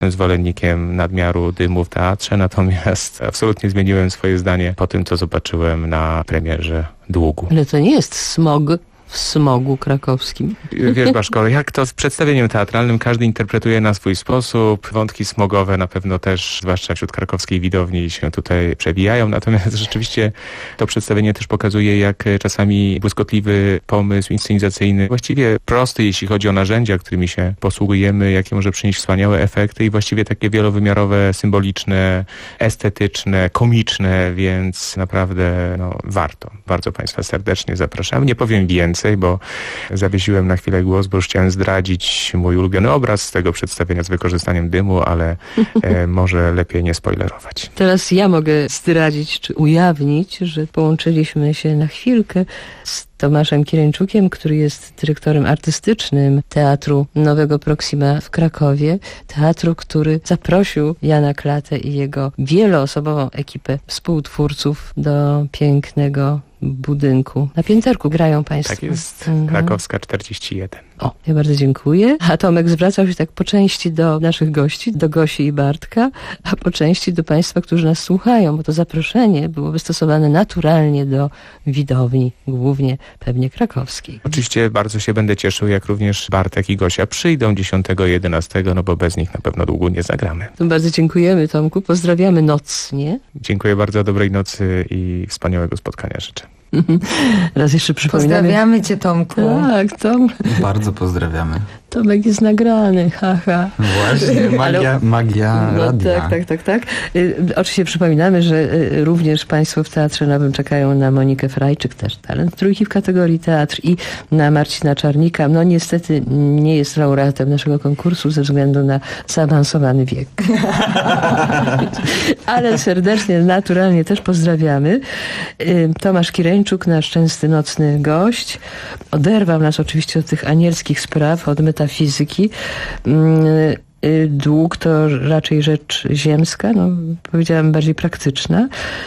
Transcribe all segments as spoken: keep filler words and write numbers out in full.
zwolennikiem nadmiaru dymu w teatrze, natomiast absolutnie zmieniłem swoje zdanie po tym, co zobaczyłem na premierze Długu. Ale to nie jest smog w smogu krakowskim. Wiesz, Baszko, jak to z przedstawieniem teatralnym, każdy interpretuje na swój sposób. Wątki smogowe na pewno też, zwłaszcza wśród krakowskiej widowni, się tutaj przewijają. Natomiast rzeczywiście to przedstawienie też pokazuje, jak czasami błyskotliwy pomysł inscenizacyjny, właściwie prosty, jeśli chodzi o narzędzia, którymi się posługujemy, jakie może przynieść wspaniałe efekty i właściwie takie wielowymiarowe, symboliczne, estetyczne, komiczne, więc naprawdę no, warto. Bardzo Państwa serdecznie zapraszam. Nie powiem więcej, bo zawiesiłem na chwilę głos, bo już chciałem zdradzić mój ulubiony obraz z tego przedstawienia z wykorzystaniem dymu, ale e, może lepiej nie spoilerować. Teraz ja mogę zdradzić, czy ujawnić, że połączyliśmy się na chwilkę z Tomaszem Kireńczukiem, który jest dyrektorem artystycznym Teatru Nowego Proxima w Krakowie. Teatru, który zaprosił Jana Klatę i jego wieloosobową ekipę współtwórców do pięknego budynku. Na pięterku grają Państwo. Tak jest, mhm. Krakowska czterdzieści jeden. O, ja bardzo dziękuję. A Tomek zwracał się tak po części do naszych gości, do Gosi i Bartka, a po części do Państwa, którzy nas słuchają, bo to zaproszenie było wystosowane naturalnie do widowni, głównie pewnie krakowskiej. Oczywiście bardzo się będę cieszył, jak również Bartek i Gosia przyjdą dziesiątego jedenastego, no bo bez nich na pewno długo nie zagramy. To bardzo dziękujemy, Tomku. Pozdrawiamy nocnie. Dziękuję bardzo, dobrej nocy i wspaniałego spotkania życzę. Raz jeszcze przypominamy. Pozdrawiamy Cię, Tomku. Tak, Tom. Bardzo pozdrawiamy. Tomek jest nagrany, haha. Właśnie, magia, Ale... magia no, radia. Tak, tak, tak, tak. Y, oczywiście przypominamy, że y, również Państwo w Teatrze Nowym czekają na Monikę Frajczyk, też talent trójki w kategorii teatr, i na Marcina Czarnika. No niestety nie jest laureatem naszego konkursu ze względu na zaawansowany wiek. Ale serdecznie, naturalnie też pozdrawiamy. Y, Tomasz Kireńczuk, nasz częsty nocny gość, oderwał nas oczywiście od tych anielskich spraw, od metafizyki. Dług to raczej rzecz ziemska, no powiedziałam bardziej praktyczna.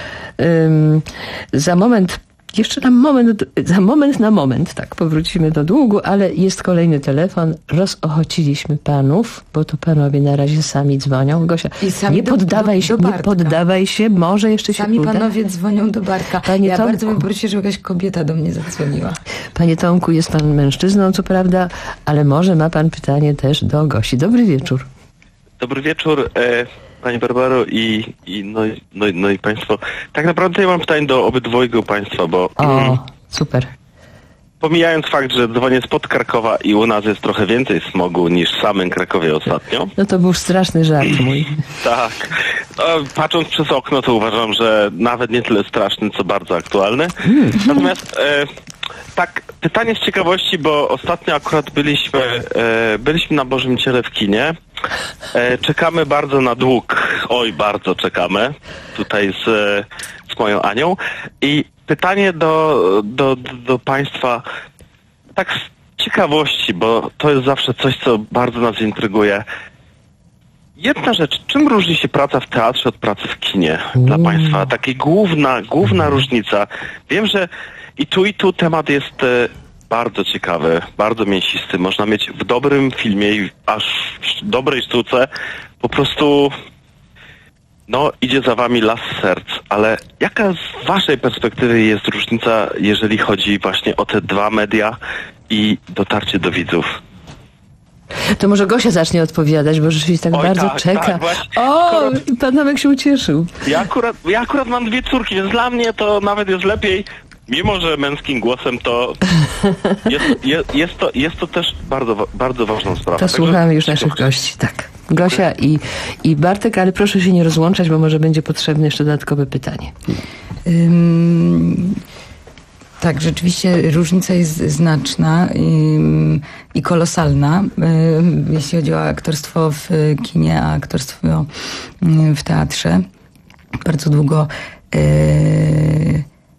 Za moment, jeszcze na moment, za moment na moment, tak, powrócimy do długu, ale jest kolejny telefon. Rozochociliśmy panów, bo to panowie na razie sami dzwonią. Gosia, I sami nie do, poddawaj do, się, do nie poddawaj się, może jeszcze sami się uda. Sami panowie dzwonią do Bartka. Panie ja Tomku, bardzo bym prosiła, żeby jakaś kobieta do mnie zadzwoniła. Panie Tomku, jest pan mężczyzną, co prawda, ale może ma pan pytanie też do Gosi. Dobry wieczór. Dobry wieczór, e, Pani Barbaro i, i, no, no, no i Państwo. Tak naprawdę ja mam pytanie do obydwojgu Państwa, bo... O, mm, super. Pomijając fakt, że dzwonię spod Krakowa i u nas jest trochę więcej smogu niż w samym Krakowie ostatnio. No to był straszny żart mój. Tak. No, patrząc przez okno, to uważam, że nawet nie tyle straszny, co bardzo aktualny. Natomiast e, tak, pytanie z ciekawości, bo ostatnio akurat byliśmy, e, byliśmy na Bożym Ciele w kinie. E, czekamy bardzo na Dług. Oj, bardzo czekamy. Tutaj z, z moją Anią. I pytanie do, do, do Państwa, tak z ciekawości, bo to jest zawsze coś, co bardzo nas intryguje. Jedna rzecz, czym różni się praca w teatrze od pracy w kinie dla Państwa? Taka główna, główna różnica. Wiem, że i tu, i tu temat jest e, bardzo ciekawy, bardzo mięsisty. Można mieć w dobrym filmie i aż w dobrej sztuce po prostu... No, idzie za Wami las serc, ale jaka z Waszej perspektywy jest różnica, jeżeli chodzi właśnie o te dwa media i dotarcie do widzów? To może Gosia zacznie odpowiadać, bo rzeczywiście tak Oj, bardzo tak, czeka. tak, właśnie. O, Skoro... pan Tomek się ucieszył. Ja akurat, ja akurat mam dwie córki, więc dla mnie to nawet jest lepiej, mimo że męskim głosem, to jest, jest, jest, to, jest to też bardzo, bardzo ważna sprawa. To Także... słuchamy już naszych gości, tak. Gosia i, i Bartek, ale proszę się nie rozłączać, bo może będzie potrzebne jeszcze dodatkowe pytanie. Um, tak, rzeczywiście różnica jest znaczna um, i kolosalna, um, jeśli chodzi o aktorstwo w kinie, a aktorstwo um, w teatrze. Bardzo długo um,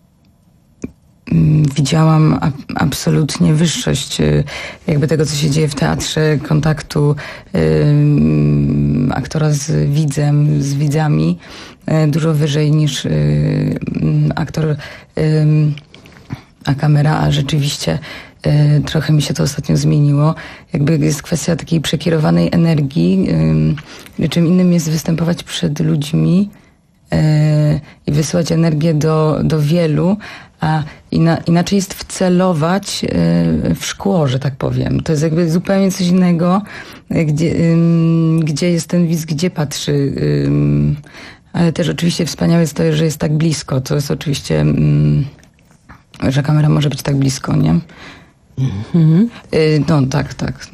widziałam ab- absolutnie wyższość jakby tego, co się dzieje w teatrze, kontaktu ym, aktora z widzem, z widzami, y, dużo wyżej niż y, aktor, y, a kamera, a rzeczywiście Trochę mi się to ostatnio zmieniło. Jakby jest kwestia takiej przekierowanej energii. Czym innym jest występować przed ludźmi i wysyłać energię do, do wielu, a ina, inaczej jest wcelować w szkło, że tak powiem. To jest jakby zupełnie coś innego, gdzie, gdzie jest ten widz, gdzie patrzy. Ale też oczywiście wspaniałe jest to, że jest tak blisko. To jest oczywiście, że kamera może być tak blisko, nie? Mhm. No tak, tak.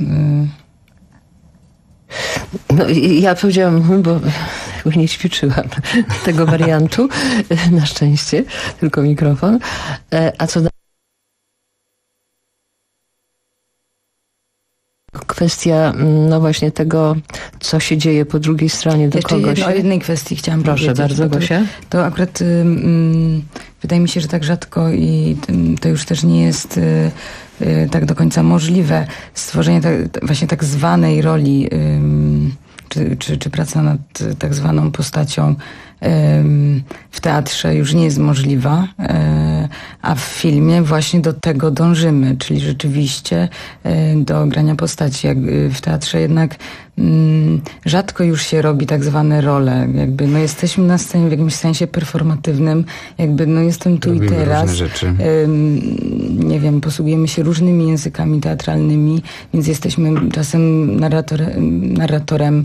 No, ja powiedziałam, bo nie ćwiczyłam tego wariantu, na szczęście, tylko mikrofon. A co da... Kwestia, no właśnie tego, co się dzieje po drugiej stronie, do Jeszcze kogoś. Jedno, o jednej kwestii chciałam Proszę powiedzieć. bardzo, to, Gosia. To akurat um, wydaje mi się, że tak rzadko i to już też nie jest y, y, tak do końca możliwe stworzenie ta, właśnie tak zwanej roli um, czy, czy, czy praca nad tak zwaną postacią w teatrze już nie jest możliwa, a w filmie właśnie do tego dążymy, czyli rzeczywiście do grania postaci. Jak w teatrze jednak rzadko już się robi tak zwane role. Jakby no jesteśmy na scenie w jakimś sensie performatywnym, jakby no jestem tu Robimy i teraz. różne rzeczy. Nie wiem, posługujemy się różnymi językami teatralnymi, więc jesteśmy czasem narratorem, narratorem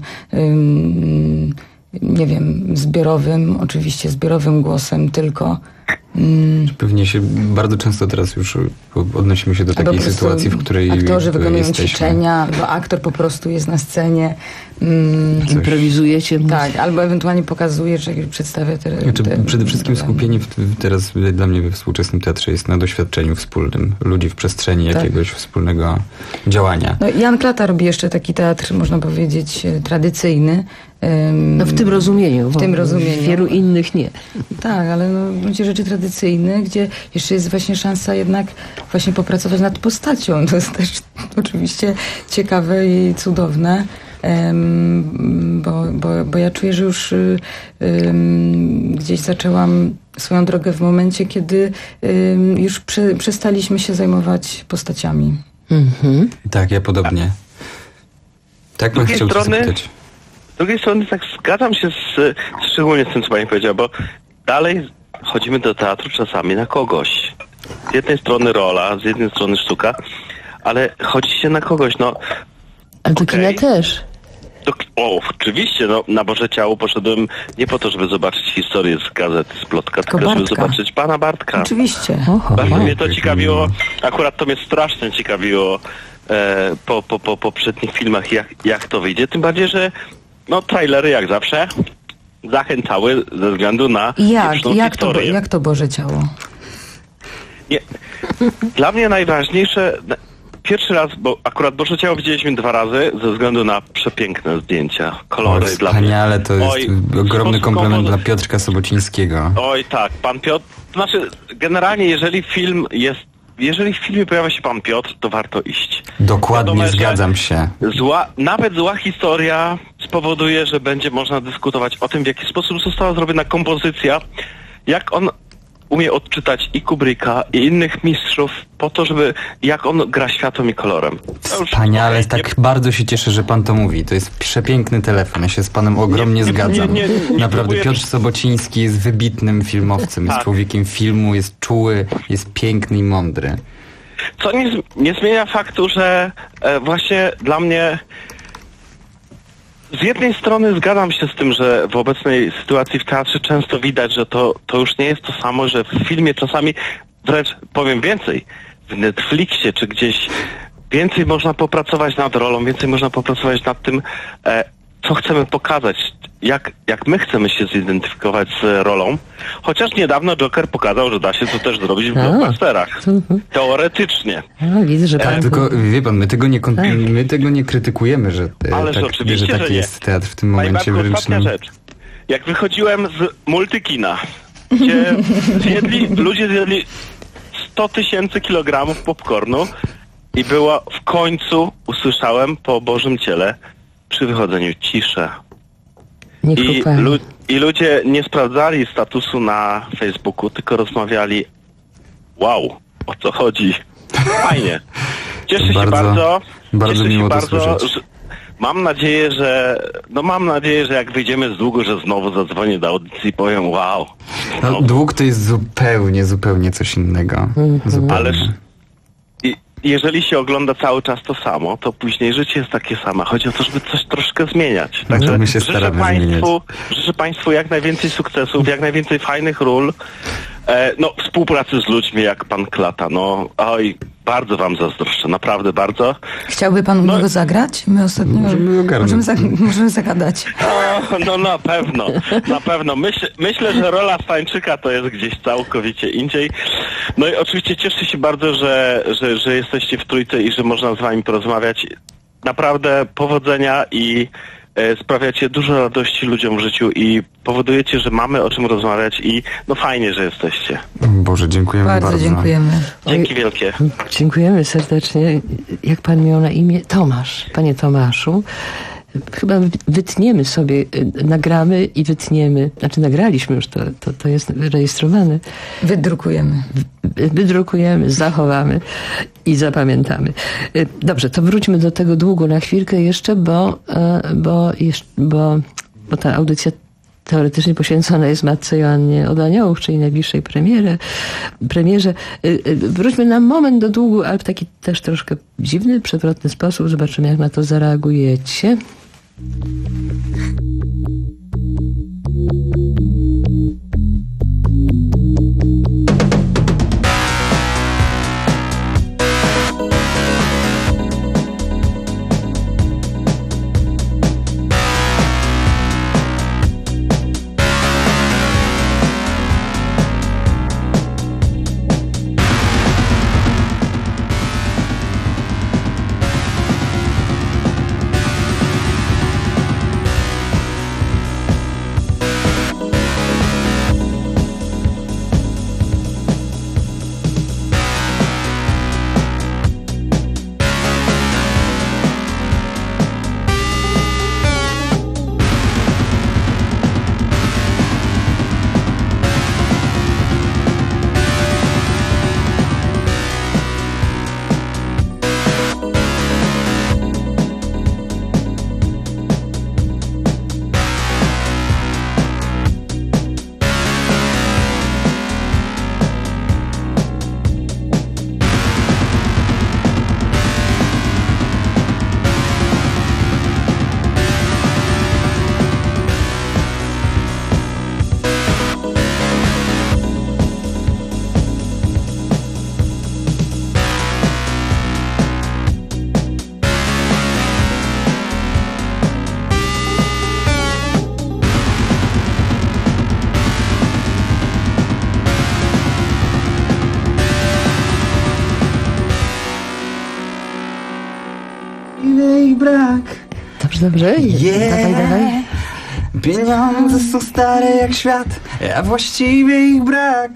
nie wiem, zbiorowym, oczywiście zbiorowym głosem tylko. Mm. Pewnie się bardzo często teraz już odnosimy się do takiej sytuacji, w której aktorzy wykonują jesteśmy. ćwiczenia, bo aktor po prostu jest na scenie. Mm. Improwizujecie. Tak, albo ewentualnie pokazuje, że przedstawia te, znaczy, te przede wszystkim problemy. skupienie w, teraz dla mnie we współczesnym teatrze jest na doświadczeniu wspólnym ludzi w przestrzeni tak. jakiegoś wspólnego działania. No, Jan Klata robi jeszcze taki teatr, można powiedzieć, tradycyjny. No w tym rozumieniu. W tym rozumieniu. Wielu innych nie. Tak, ale no, będzie rzeczy tradycyjne, gdzie jeszcze jest właśnie szansa jednak właśnie popracować nad postacią. To jest też oczywiście ciekawe i cudowne, um, bo, bo, bo ja czuję, że już um, gdzieś zaczęłam swoją drogę w momencie, kiedy um, już prze, przestaliśmy się zajmować postaciami. Mhm. Tak, ja podobnie. Tak bym chciał cię zapytać. Z drugiej strony tak zgadzam się z, szczególnie z tym, co pani powiedziała, bo dalej chodzimy do teatru czasami na kogoś. Z jednej strony rola, z jednej strony sztuka, ale chodzi się na kogoś, no... Ale do okay. kina też. Do, o, oczywiście, no na Boże Ciało poszedłem nie po to, żeby zobaczyć historię z gazety, z plotka, tylko, tylko żeby zobaczyć pana Bartka. Oczywiście. Oho. Bardzo mnie to ciekawiło, akurat to mnie strasznie ciekawiło e, po, po, po poprzednich filmach, jak, jak to wyjdzie, tym bardziej, że no trailery jak zawsze zachęcały ze względu na jak, jak historię. To, jak to Boże Ciało? Nie. Dla mnie najważniejsze, pierwszy raz, bo akurat Boże Ciało widzieliśmy dwa razy ze względu na przepiękne zdjęcia, kolory o, dla mnie. Wspaniale, to jest Oj, ogromny komplement kompozy... dla Piotrka Sobocińskiego. Oj tak, pan Piotr, to znaczy generalnie jeżeli film jest Jeżeli w filmie pojawia się pan Piotr, to warto iść. Dokładnie, Wiadomo, zgadzam się. Zła, nawet zła historia spowoduje, że będzie można dyskutować o tym, w jaki sposób została zrobiona kompozycja, jak on umie odczytać i Kubricka, i innych mistrzów, po to, żeby jak on gra światłem i kolorem. Wspaniale, już, tak nie... bardzo się cieszę, że pan to mówi. To jest przepiękny telefon, ja się z panem ogromnie nie, zgadzam. Nie, nie, nie, nie Naprawdę, próbuję... Piotr Sobociński jest wybitnym filmowcem, jest tak. człowiekiem filmu, jest czuły, jest piękny i mądry. Co nie, nie zmienia faktu, że e, właśnie dla mnie z jednej strony zgadzam się z tym, że w obecnej sytuacji w teatrze często widać, że to, to już nie jest to samo, że w filmie czasami, wręcz powiem więcej, w Netflixie czy gdzieś więcej można popracować nad rolą, więcej można popracować nad tym, e, co chcemy pokazać, jak, jak my chcemy się zidentyfikować z rolą. Chociaż niedawno Joker pokazał, że da się to też zrobić w blockbusterach. Teoretycznie. A, widzę, że pan... Tak, tylko wie pan, my tego nie, kon- my tego nie krytykujemy, że, Ależ tak, oczywiście, że taki że nie. jest teatr w tym momencie wręcz. Ostatnia rzecz. Jak wychodziłem z multikina, gdzie zjedli, ludzie zjedli sto tysięcy kilogramów popcornu i było w końcu, usłyszałem po Bożym Ciele, przy wychodzeniu ciszę. I, lu- I ludzie nie sprawdzali statusu na Facebooku, tylko rozmawiali, wow, o co chodzi. Fajnie. Cieszę bardzo, się bardzo. Bardzo Cieszę miło się to bardzo, słyszeć. że, mam nadzieję, że no mam nadzieję, że jak wyjdziemy z długu, że znowu zadzwonię do audycji i powiem wow. No, dług to jest zupełnie, zupełnie coś innego. Zupełnie. Ależ i, jeżeli się ogląda cały czas to samo, to później życie jest takie samo. Chodzi o to, żeby coś troszkę zmieniać. Także my się życzę staramy państwu, życzę Państwu jak najwięcej sukcesów, jak najwięcej fajnych ról. E, no, współpracy z ludźmi jak pan Klata. No, oj, bardzo wam zazdroszczę, naprawdę bardzo. Chciałby pan u No- niego zagrać? My ostatnio Możemy ogarnąć. możemy, zag- możemy zagadać. O, no na pewno, na pewno. Myśl, myślę, że rola Stańczyka to jest gdzieś całkowicie indziej. No i oczywiście cieszę się bardzo, że, że, że jesteście w trójce i że można z wami porozmawiać. Naprawdę powodzenia i e, sprawiacie dużo radości ludziom w życiu i powodujecie, że mamy o czym rozmawiać i no fajnie, że jesteście. Boże, dziękujemy bardzo. Bardzo dziękujemy. Dzięki wielkie. Dziękujemy serdecznie. Jak pan miał na imię? Tomasz. Panie Tomaszu, chyba wytniemy sobie, nagramy i wytniemy. Znaczy nagraliśmy już, to, to, to jest rejestrowane. Wydrukujemy. Wydrukujemy, zachowamy i zapamiętamy. Dobrze, to wróćmy do tego długu na chwilkę jeszcze, bo, bo, bo, bo ta audycja teoretycznie poświęcona jest Matce Joannie od Aniołów, czyli najbliższej premierze. premierze. Wróćmy na moment do długu, ale w taki też troszkę dziwny, przewrotny sposób. Zobaczymy, jak na to zareagujecie. Jej brak. Dobrze, dobrze. Yeah. Dawaj, dawaj. Pieniądze są stare jak świat, a właściwie ich brak.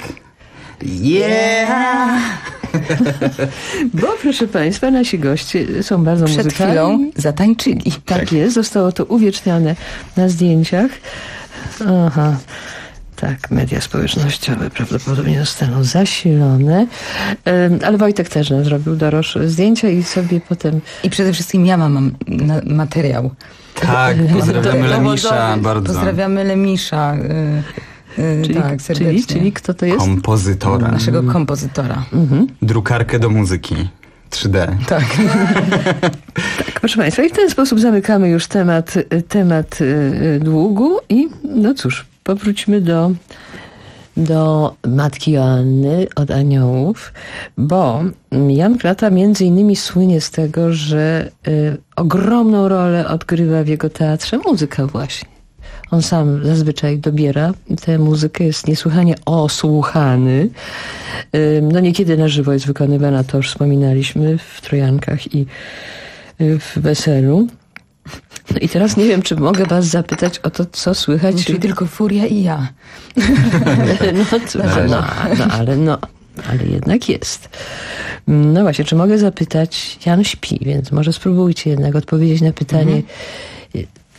Yeah. Bo proszę Państwa, nasi goście są bardzo Przed muzykalni. chwilą zatańczyli. Tak jest, zostało to uwiecznione na zdjęciach. Aha. Tak, media społecznościowe prawdopodobnie zostaną zasilone. Ale Wojtek też nam zrobił doroż zdjęcia i sobie potem... I przede wszystkim ja mam na- materiał. Tak, pozdrawiamy Do- Lemisza dowodowy. bardzo. Pozdrawiamy Lemisza. Y, y, Czyli, tak, serdecznie. czyli, czyli kto to jest? Kompozytora. Naszego kompozytora. Mhm. Drukarkę do muzyki. trzy D. Tak. Tak, proszę Państwa, i w ten sposób zamykamy już temat, temat y, długu i no cóż, powróćmy do, do Matki Joanny od Aniołów, bo Jan Klata między innymi słynie z tego, że y, ogromną rolę odgrywa w jego teatrze muzyka właśnie. On sam zazwyczaj dobiera tę muzykę, jest niesłychanie osłuchany. No niekiedy na żywo jest wykonywana, to już wspominaliśmy w Trojankach i w Weselu. No i teraz nie wiem, czy mogę was zapytać o to, co słychać. Czyli tylko Furia i ja. No, cóż, no, no ale no, ale jednak jest. No właśnie, czy mogę zapytać, Jan śpi, więc może spróbujcie jednak odpowiedzieć na pytanie,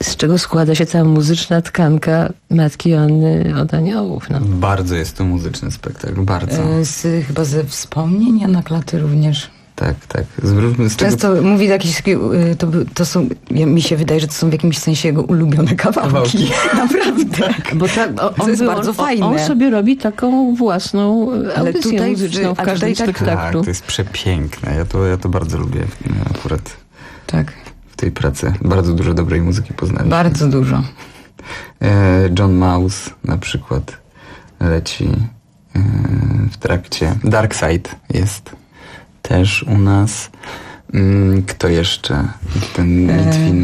z czego składa się ta muzyczna tkanka Matki Joanny od Aniołów. No. Bardzo jest to muzyczny spektakl, bardzo. E, z, chyba ze wspomnień Jana Klaty również. Tak, tak. Zwróćmy z Często tego... mówi jakieś, to, to są, mi się wydaje, że to są w jakimś sensie jego ulubione kawałki. kawałki. Naprawdę. Tak. Bo tak, o, to on, jest on, bardzo on, fajne. On sobie robi taką własną Ale audycję tutaj muzyczną w, w, w każdym tak, spektaklu. Tak, to jest przepiękne. Ja to, ja to bardzo lubię akurat tak. w tej pracy. Bardzo dużo dobrej muzyki poznaliśmy. Bardzo dużo. John Mouse na przykład leci w trakcie. Dark Side jest też u nas. Kto jeszcze? Ten Litwin.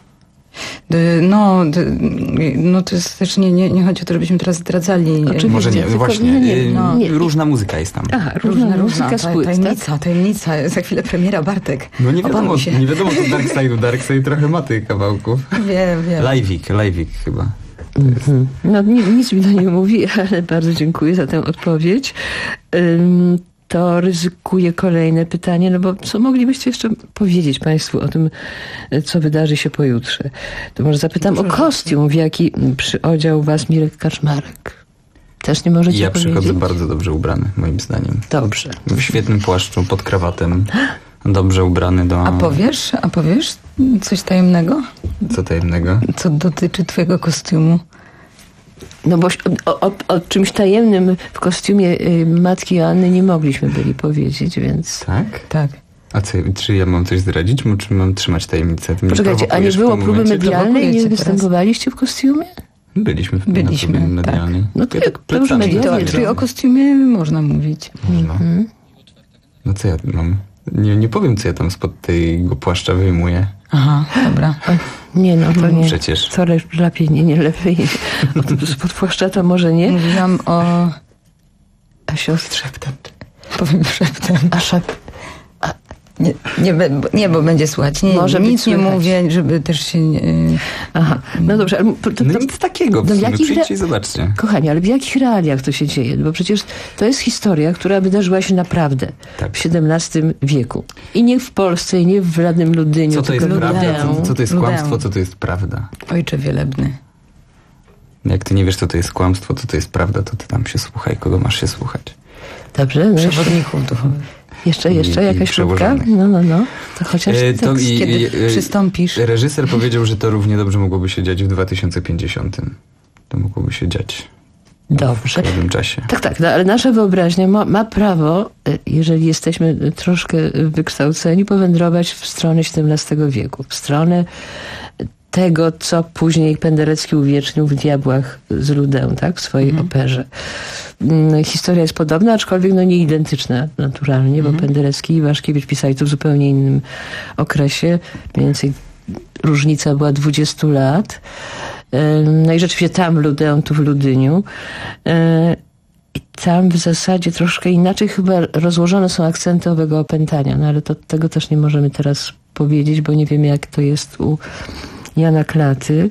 No, no to jest też nie, nie, nie chodzi o to, żebyśmy teraz zdradzali. Oczywiście, może nie, tylko, właśnie. Nie, nie, no, nie. Różna muzyka jest tam. Aha, różna, różna muzyka z płyt, tajemnica, tak? tajemnica. Za chwilę premiera, Bartek. No nie wiadomo, nie wiadomo co Dark Side'u. Dark Side trochę ma tych kawałków. Wiem, wiem. Live'ik, Live'ik chyba. Mm-hmm. No nic mi to nie mówi, ale bardzo dziękuję za tę odpowiedź. Um, to ryzykuję kolejne pytanie, no bo co moglibyście jeszcze powiedzieć Państwu o tym, co wydarzy się pojutrze? To może zapytam o kostium, w jaki przyodział Was Mirek Kaczmarek. Też nie możecie ja powiedzieć? Ja przychodzę bardzo dobrze ubrany, moim zdaniem. Dobrze. W świetnym płaszczu, pod krawatem. Dobrze ubrany do... A powiesz, a powiesz coś tajemnego? Co tajemnego? Co dotyczy twojego kostiumu? No bo o, o, o czymś tajemnym w kostiumie y, Matki Joanny nie mogliśmy byli powiedzieć, więc... Tak? Tak. A co, czy ja mam coś zdradzić, czy mam trzymać tajemnicę? Ty Poczekajcie, a nie było próby medialnej? Nie występowaliście w kostiumie? Byliśmy w Byliśmy, próbie medialnej. No to, ja tak to już medialnie. Czyli o kostiumie można mówić. Można. Mm-hmm. No co ja mam? Nie, nie powiem, co ja tam spod tego płaszcza wyjmuję. Aha, dobra. O, nie, no to nie. Przecież. Co lepiej, nie, nie lepiej. Spod płaszcza to może nie. Mówiłam o... A siostrze. Powiem szeptem. A szep... A... Nie, nie, nie, bo będzie słuchać. Nie, może nic nie słychać. Mówię, żeby też się... Nie... Aha, no dobrze. Ale to, to, no nic takiego. No w jakich przyjdźcie i zobaczcie. Kochani, ale w jakich realiach to się dzieje? Bo przecież to jest historia, która wydarzyła się naprawdę tak. w siedemnastym wieku. I nie w Polsce, i nie w żadnym Ludyniu. Co to jest tylko prawda? Co, co to jest Ludę. kłamstwo, co to jest prawda? Ojcze wielebny. Jak ty nie wiesz, co to jest kłamstwo, co to jest prawda, to ty tam się słuchaj, kogo masz się słuchać. Dobrze. No Przewodników duchowych. Jeszcze, jeszcze I, jakaś i próbka? No, no, no. To chociaż e, to tekst, i, kiedy i, e, przystąpisz. Reżyser powiedział, że to równie dobrze mogłoby się dziać w dwa tysiące pięćdziesiątym. To mogłoby się dziać dobrze. w pewnym czasie. Tak, tak, no, ale nasza wyobraźnia ma, ma prawo, jeżeli jesteśmy troszkę wykształceni, powędrować w stronę siedemnastego wieku. W stronę tego, co później Penderecki uwiecznił w Diabłach z Ludę, tak, w swojej mhm. operze. Historia jest podobna, aczkolwiek no nie identyczna naturalnie, mhm. bo Penderecki i Waszkiewicz pisali to w zupełnie innym okresie. Mniej więcej różnica była dwudziestu lat. No i rzeczywiście tam Ludę, tu w Ludyniu. I tam w zasadzie troszkę inaczej chyba rozłożone są akcenty owego opętania, no ale to, tego też nie możemy teraz powiedzieć, bo nie wiemy, jak to jest u Jana Klaty.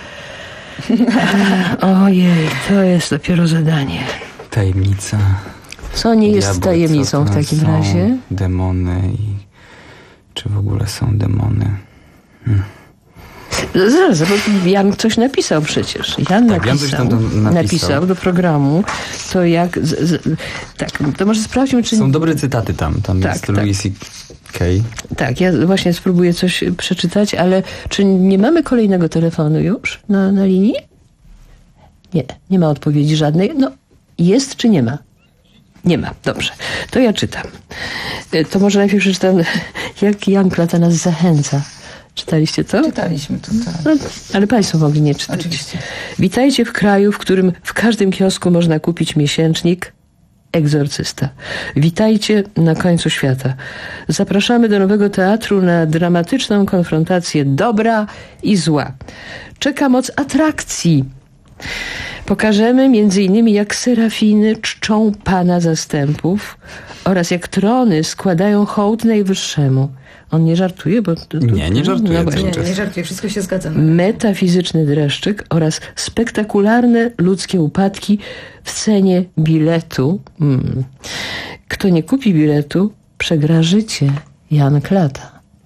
Ojej, to jest dopiero zadanie. Tajemnica. Co nie jest Diabły, tajemnicą w takim są razie? Demony i czy w ogóle są demony? Hmm. Zaraz, bo Jan coś napisał przecież. Jan tak, napisał, Jan coś tam napisał. napisał do programu, to jak... Z, z, tak, to może sprawdźmy, czy... Są dobre cytaty tam. Tam tak, jest tak. Louis C K. Tak, ja właśnie spróbuję coś przeczytać, ale czy nie mamy kolejnego telefonu już na, na linii? Nie, nie ma odpowiedzi żadnej. No, jest czy nie ma? Nie ma, dobrze. To ja czytam. To może najpierw przeczytam, jak Jan Klata nas zachęca. Czytaliście to? Czytaliśmy to, tak. No, ale Państwo mogli nie czytać. Oczywiście. Witajcie w kraju, w którym w każdym kiosku można kupić miesięcznik Egzorcysta. Witajcie na końcu świata. Zapraszamy do Nowego Teatru na dramatyczną konfrontację dobra i zła. Czeka moc atrakcji. Pokażemy między innymi, jak serafiny czczą Pana zastępów oraz jak trony składają hołd Najwyższemu. On nie żartuje, bo... To, to, nie, nie żartuje. No nie, nie żartuje, wszystko się zgadza. Metafizyczny dreszczyk oraz spektakularne ludzkie upadki w cenie biletu. Hmm. Kto nie kupi biletu, przegra życie. Jan Klata.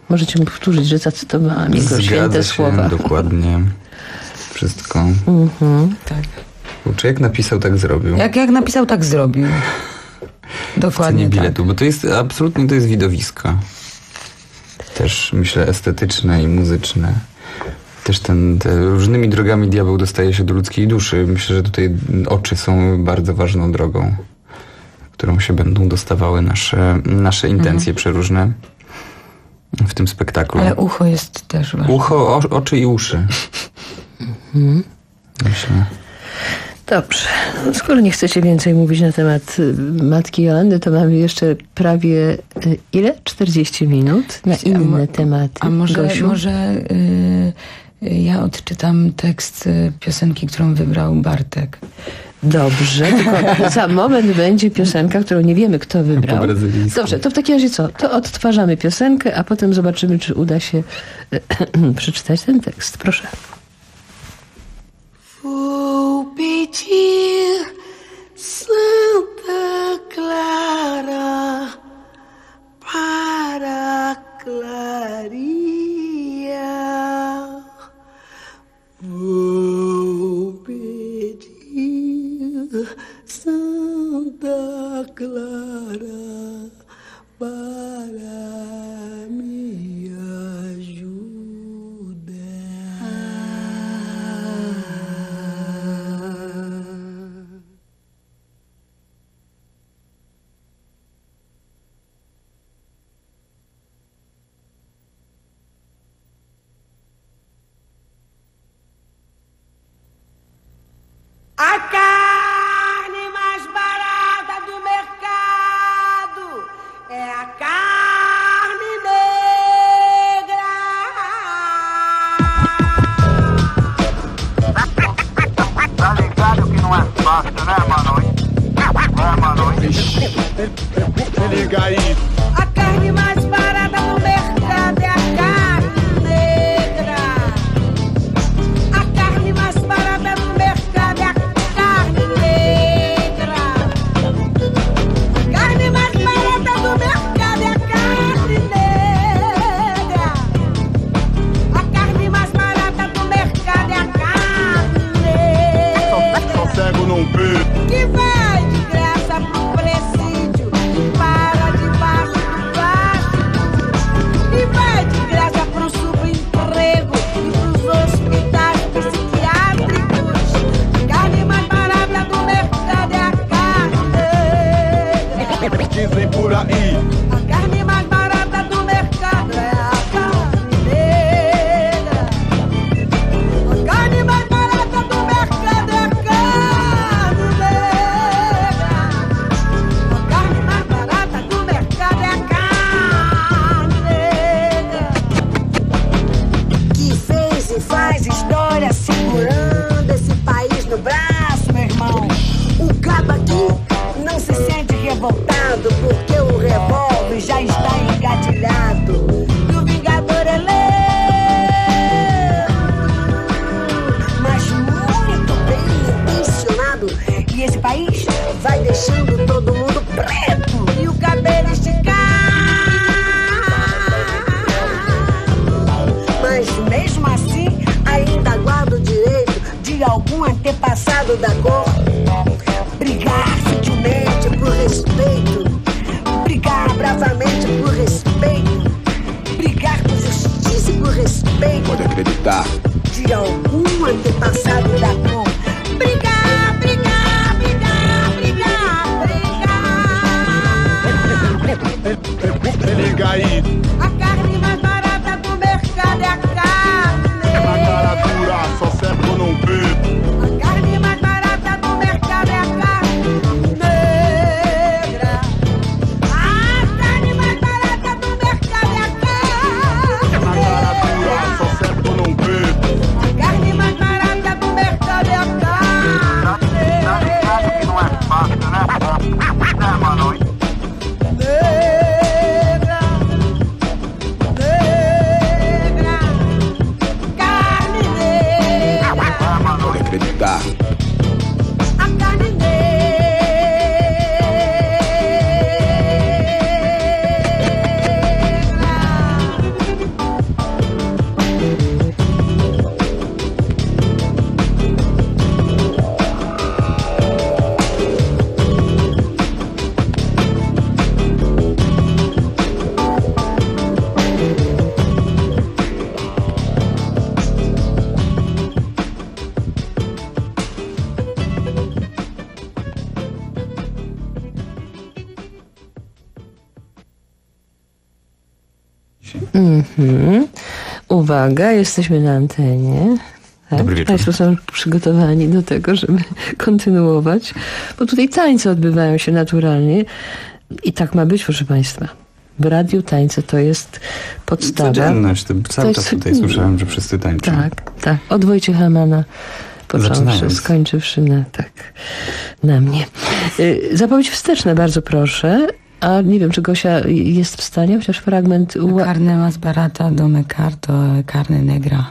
Możecie mu powtórzyć, że zacytowałam jego Zgadza święte się, słowa. Dokładnie. Wszystko. Mhm. Tak. Czy jak napisał, tak zrobił. Jak, jak napisał, tak zrobił. Dokładnie Cenie biletu, tak. bo to jest absolutnie to jest widowisko. Też myślę estetyczne i muzyczne. Też ten, te różnymi drogami diabeł dostaje się do ludzkiej duszy. Myślę, że tutaj oczy są bardzo ważną drogą, którą się będą dostawały nasze, nasze intencje mhm. przeróżne w tym spektaklu. Ale ucho jest też ważne. Ucho, o, oczy i uszy. Mhm. Myślę. Dobrze. Skoro nie chcecie więcej mówić na temat Matki Joanny, to mamy jeszcze prawie ile? czterdzieści minut na inne a, tematy. A może, Gosiu? może y, ja odczytam tekst piosenki, którą wybrał Bartek. Dobrze, tylko za moment będzie piosenka, którą nie wiemy, kto wybrał. Po brazylijsku. Dobrze, to w takim razie co? To odtwarzamy piosenkę, a potem zobaczymy, czy uda się przeczytać ten tekst. Proszę. Vou pedir Santa Clara para clarear. Vou pedir Santa Clara para me ajudar. A carne mais barata do mercado é a carne negra. Tá ligado que não é fácil, né, mano? É, mano. Se liga aí. A carne mais barata do mercado é a carne negra. A carne mais barata do mercado é a carne negra. A carne mais barata do mercado é a carne negra. A carne mais barata do mercado é a carne negra. Só cego não vê. Que vai de graça pro presídio e para debaixo do plástico. E vai de graça pro subemprego e pros hospitais psiquiátricos. A carne mais barata do mercado é a carne negra. Dizem por aí. A carne mais barata do mercado é a carne negra. A carne mais barata do mercado é a carne negra. A carne mais barata do mercado é a carne negra. Que fez e faz história segurando esse país no braço, meu irmão. O cabo aqui não se sente revoltado porque o revólver já está engatilhado. E o vingador é lento, mas muito bem intencionado. E esse país vai deixando todo mundo preto e o cabelo esticado. Mas mesmo assim ainda guarda o direito de algum antepassado da cor brigar sutilmente por respeito, brigar bravamente por respeito, brigar por justiça e por respeito. Pode acreditar. De algum antepassado da cor. Brigar, brigar, brigar, brigar, brigar. Se liga aí. A carne mais barata do mercado é a carne Na cara negra. dura, só cego não vê. A carne mais barata do mercado é a carne negra. A carne mais barata do mercado é a Na carne cara dura, negra. só cego não vê. A carne mais barata do mercado é a carne Tá ligado que não é fácil, né? É, mano. negra. Negra. Carne negra. É, mano. Pode acreditar. A carne negra. Mhm. Uwaga, jesteśmy na antenie. Tak? Dobry wieczór. Państwo są przygotowani do tego, żeby kontynuować, bo tutaj tańce odbywają się naturalnie i tak ma być, proszę Państwa. W radiu tańce to jest podstawa. Codzienność, to cały To czas jest- tutaj słyszałem, że wszyscy tańczą. Tak, tak. Od Wojciecha Mana począwszy, Zaczynając. skończywszy na, tak, na mnie. Y, Zapowiedź wsteczna, bardzo proszę. A nie wiem, czy Gosia jest w stanie, chociaż fragment... ua- Carne más barata do mecar to carne negra.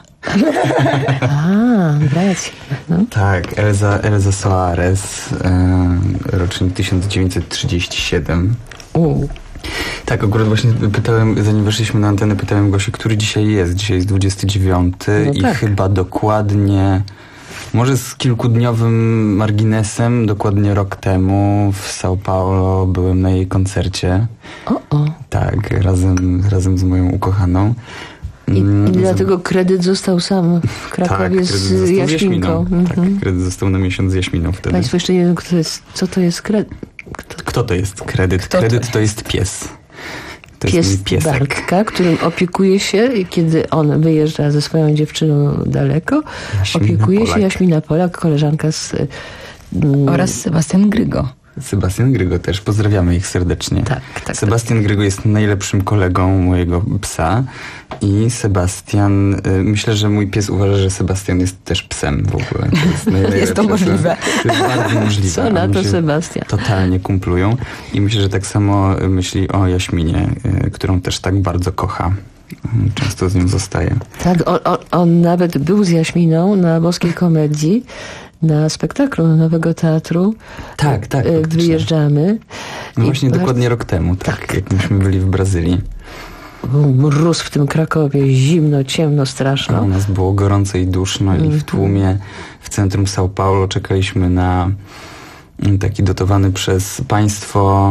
A, racja. No. Tak, Elza, Elza Soares, e, rocznik tysiąc dziewięćset trzydziesty siódmy. U. Tak, akurat właśnie pytałem, zanim weszliśmy na antenę, pytałem Gosi, który dzisiaj jest. Dzisiaj jest dwudziesty dziewiąty No i tak. chyba dokładnie, może z kilkudniowym marginesem, dokładnie rok temu w São Paulo byłem na jej koncercie. O, o. Tak, razem, razem z moją ukochaną. I, Mm, i dlatego kredyt został sam w Krakowie tak, kredyt z został Jaśminką. Jaśminą. Tak, Mhm. kredyt został na miesiąc z Jaśminą wtedy. Państwo jeszcze nie wiedzą, kto to jest, co to jest kredyt. Kto? Kto to jest kredyt? Kto to kredyt to jest pies. To jest Pies mój piesek. Bartka, którym opiekuje się, kiedy on wyjeżdża ze swoją dziewczyną daleko, Jaśmina opiekuje się Polak. Jaśmina Polak, koleżanka z... mm, Oraz Sebastian Grygo. Sebastian Grygo też, pozdrawiamy ich serdecznie. Tak, tak. Sebastian Grygo jest najlepszym kolegą mojego psa i Sebastian, y, myślę, że mój pies uważa, że Sebastian jest też psem w ogóle. To jest, najlepsze, Jest to możliwe. To jest bardzo możliwe. Co na Oni to się Sebastian? Totalnie kumplują i myślę, że tak samo myśli o Jaśminie, y, którą też tak bardzo kocha. Y, Często z nią zostaje. Tak, on, on, on nawet był z Jaśminą na Boskiej Komedii, na spektaklu Nowego Teatru. Tak, tak, E, faktycznie. Wyjeżdżamy. No I właśnie bardzo- dokładnie rok temu, tak, Tak. jak myśmy byli w Brazylii. Był mróz w tym Krakowie, zimno, ciemno, A straszno. u nas było gorąco i duszno i Mhm. w tłumie w centrum São Paulo czekaliśmy na mm, taki dotowany przez państwo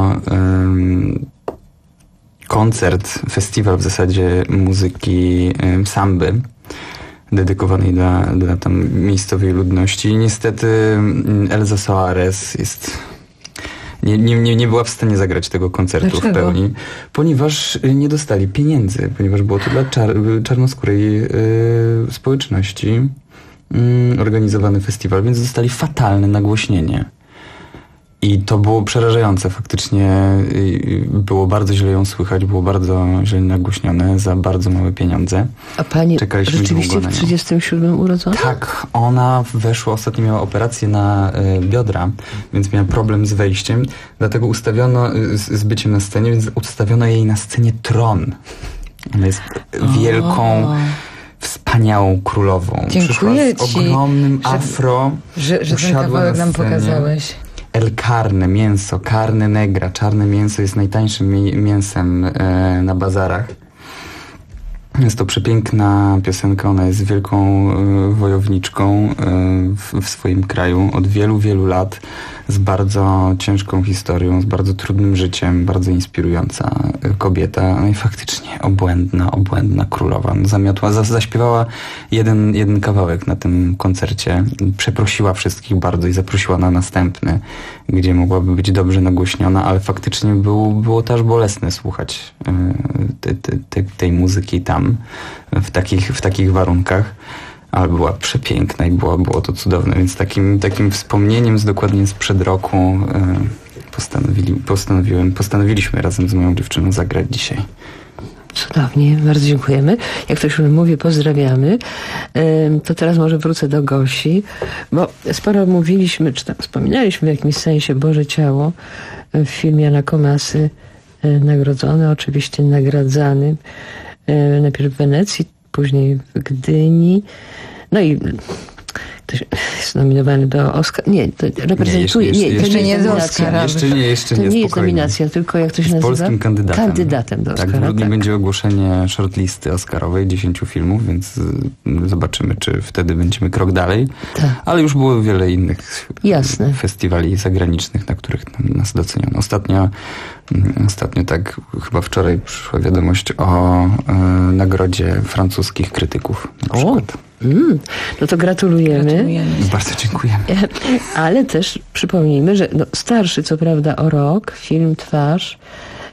ym, koncert, festiwal w zasadzie muzyki ym, samby dedykowanej dla, dla tam miejscowej ludności. I niestety ym, Elza Soares jest... Nie, nie, nie, nie była w stanie zagrać tego koncertu Dlaczego? w pełni, ponieważ y, nie dostali pieniędzy, ponieważ było to dla czar czarnoskórej y, społeczności y, organizowany festiwal, więc dostali fatalne nagłośnienie. I to było przerażające. Faktycznie y, było bardzo źle ją słychać, było bardzo źle nagłośnione za bardzo małe pieniądze. A pani Czekaliśmy rzeczywiście długo w na nią. trzydziestym siódmym urodzona? Tak, ona weszła, ostatnio miała operację na y, biodra, więc miała problem z wejściem, dlatego ustawiono, y, z, z byciem na scenie, więc ustawiono jej na scenie tron. Ona jest wielką, O. wspaniałą królową. Dziękuję Przyszła z ci, ogromnym że- afro, Że, że ten usiadła kawałek na nam scenie. pokazałeś. El carne, mięso, carne negra. Czarne mięso jest najtańszym mi- mięsem e, na bazarach. Jest to przepiękna piosenka, ona jest wielką e, wojowniczką e, w, w swoim kraju od wielu, wielu lat, z bardzo ciężką historią, z bardzo trudnym życiem, bardzo inspirująca e, kobieta, no i faktycznie obłędna, obłędna królowa. No, zamiotła, za, zaśpiewała jeden, jeden kawałek na tym koncercie, przeprosiła wszystkich bardzo i zaprosiła na następny, gdzie mogłaby być dobrze nagłośniona, ale faktycznie był, było też bolesne słuchać e, te, te, te, tej muzyki tam, w takich, w takich warunkach, ale była przepiękna i było, było to cudowne, więc takim, takim wspomnieniem z dokładnie sprzed roku e, postanowili, postanowiłem, postanowiliśmy razem z moją dziewczyną zagrać dzisiaj. Cudownie, bardzo dziękujemy. Jak ktoś już mówi, pozdrawiamy. Ym, To teraz może wrócę do Gosi, bo sporo mówiliśmy, czy tam wspominaliśmy w jakimś sensie Boże Ciało w filmie Jana Komasy, y, nagrodzony, oczywiście nagradzany, y, najpierw w Wenecji, później w Gdyni. No i ktoś jest nominowany do Oscar. Nie, to reprezentuje. jeszcze- Nie, to jeszcze nie nie jest do nominacja. Oscara. Jeszcze nie, jeszcze To nie, nie jest spokojnie. nominacja, tylko jak to się Jest nazywa? polskim kandydatem. Kandydatem do Tak, Oscara. w grudniu tak. będzie ogłoszenie shortlisty oscarowej, dziesięciu filmów, więc y, zobaczymy, czy wtedy będziemy krok dalej. Tak. Ale już było wiele innych Jasne. festiwali zagranicznych, na których nam- nas doceniono. Ostatnio, mm, ostatnio tak, chyba wczoraj przyszła wiadomość o y, nagrodzie francuskich krytyków na O, przykład. mm, no to gratulujemy. Gratulujemy. Bardzo dziękujemy. Ale też przypomnijmy, że no, starszy co prawda o rok, film Twarz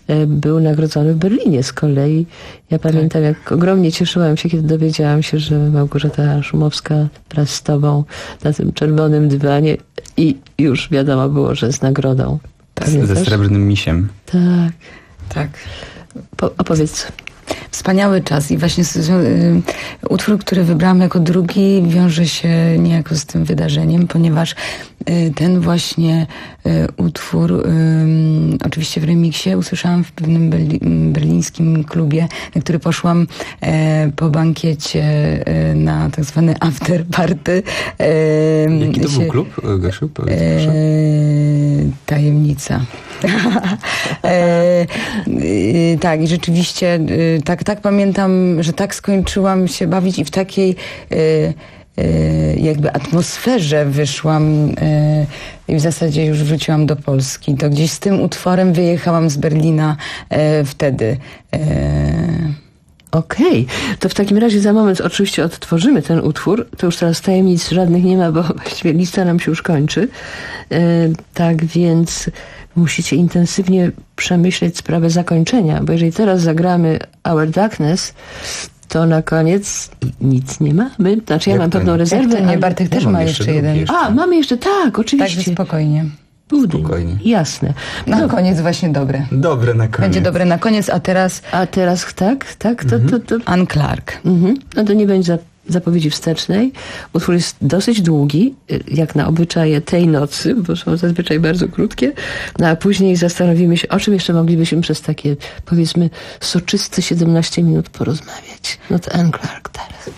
e, był nagrodzony w Berlinie z kolei. Ja pamiętam, jak ogromnie cieszyłam się, kiedy dowiedziałam się, że Małgorzata Szumowska wraz z tobą na tym czerwonym dywanie i już wiadomo było, że z nagrodą. Pamiętasz? Ze Srebrnym Misiem. Tak. Tak. Po, opowiedz. Wspaniały czas i właśnie z, y, utwór, który wybrałam jako drugi, wiąże się niejako z tym wydarzeniem, ponieważ y, ten właśnie y, utwór y, oczywiście w remiksie usłyszałam w pewnym berli, berlińskim klubie, na który poszłam y, po bankiecie y, na tak zwany after party. Y, Jaki to się, był klub, Gasiu? Powiedz, proszę. Y, tajemnica. e, y, tak, i rzeczywiście y, tak, tak pamiętam, że tak skończyłam się bawić i w takiej y, y, jakby atmosferze wyszłam y, i w zasadzie już wróciłam do Polski. To gdzieś z tym utworem wyjechałam z Berlina y, wtedy. Y, Okej, okay. To w takim razie za moment oczywiście odtworzymy ten utwór. To już teraz tajemnic żadnych nie ma, bo właściwie lista nam się już kończy. E, tak więc musicie intensywnie przemyśleć sprawę zakończenia, bo jeżeli teraz zagramy Our Darkness, to na koniec nic nie mamy. Znaczy ja Jak mam to pewną nie? rezerwę. Jak to nie? Bartek ale... też ma jeszcze, jeszcze jeden. Jeszcze. A, mamy jeszcze, tak, oczywiście. Także spokojnie. Budyń. Spokojnie. Jasne. Na No. koniec właśnie dobre. Dobre na koniec. Będzie dobre na koniec, a teraz A teraz tak, tak, to... to, to... Anne Clark. Mhm. No to nie będzie zapowiedzi wstecznej. Utwór jest dosyć długi, jak na obyczaje tej nocy, bo są zazwyczaj bardzo krótkie. No a później zastanowimy się, o czym jeszcze moglibyśmy przez takie, powiedzmy, soczyste siedemnaście minut porozmawiać. No to Anne Clark teraz.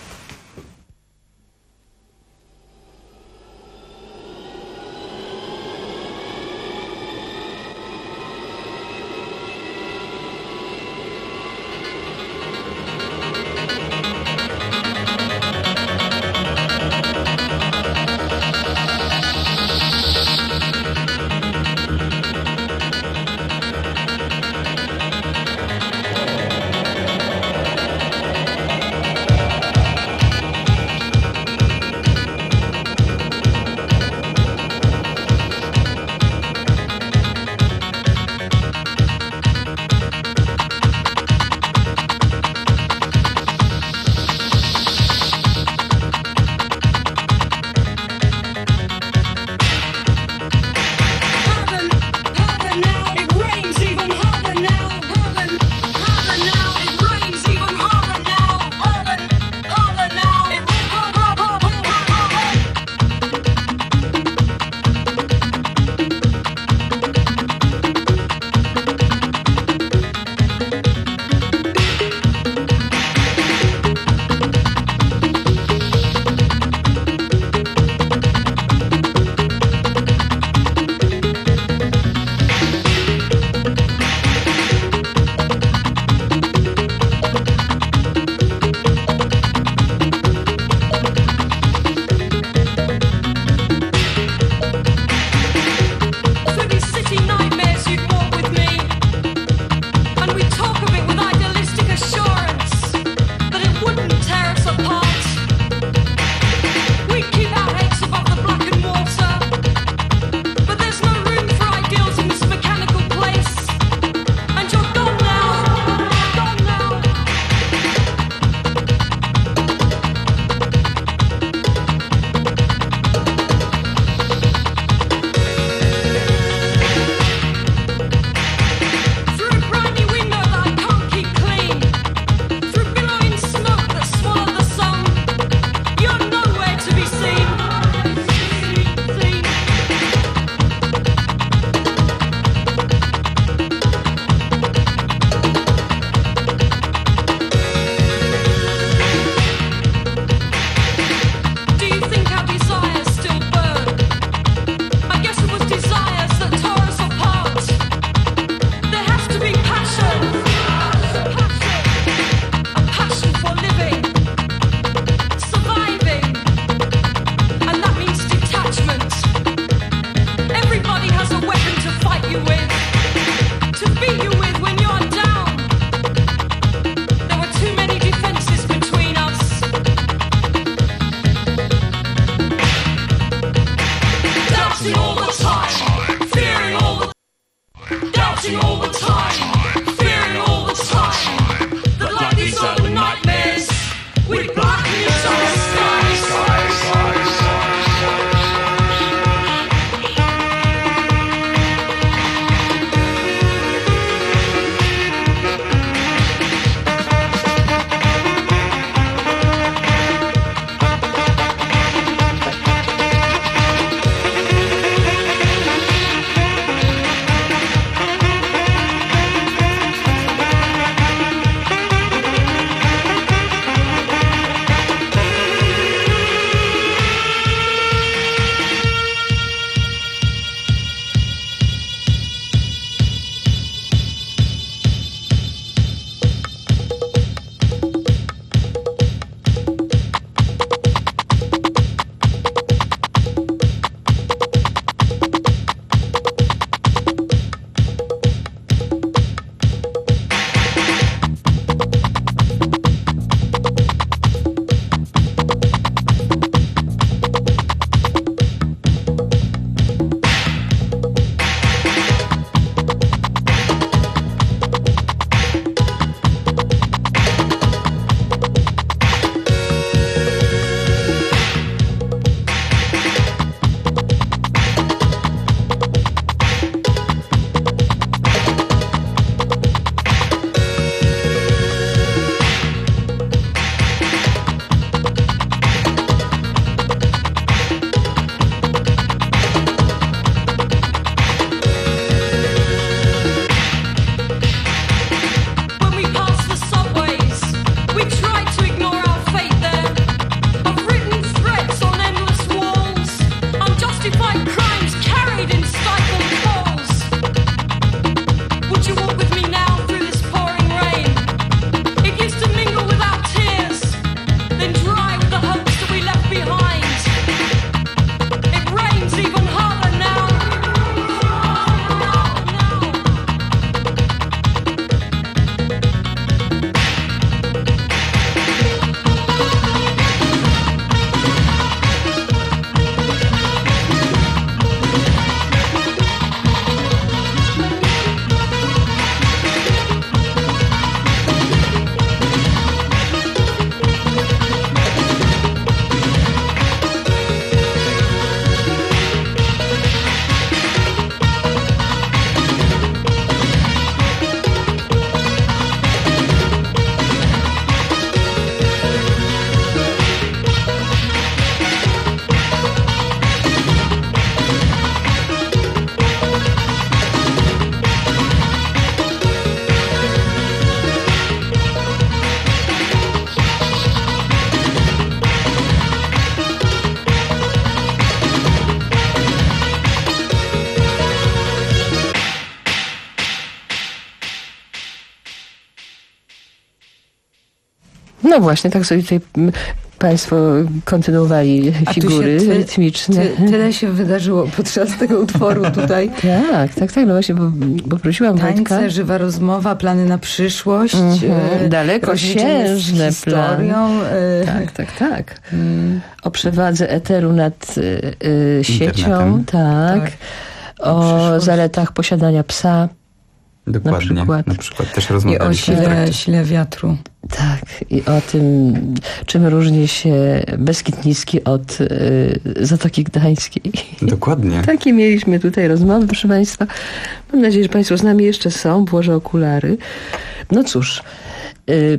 No właśnie, tak sobie tutaj m, Państwo kontynuowali A tu figury się ty- rytmiczne. Ty, tyle się wydarzyło podczas tego utworu tutaj. Tak, tak, tak, no właśnie, bo, bo prosiłam Wojtka. Tańce, żywa rozmowa, plany na przyszłość. Mhm. e, Dalekosiężne rozliczenie z historią. e, Tak, tak, tak. mm, O przewadze eteru nad y, y, siecią, Internetem. tak. Tak. O Przyszłość. zaletach posiadania psa. Dokładnie. Na przykład. Na przykład też I o rozmawialiśmy w sile, trakcie. sile wiatru. Tak, i o tym, czym różni się Beskid Niski od y, Zatoki Gdańskiej. Dokładnie. Takie mieliśmy tutaj rozmowy, proszę Państwa. Mam nadzieję, że Państwo z nami jeszcze są. Włożę okulary. No cóż, y,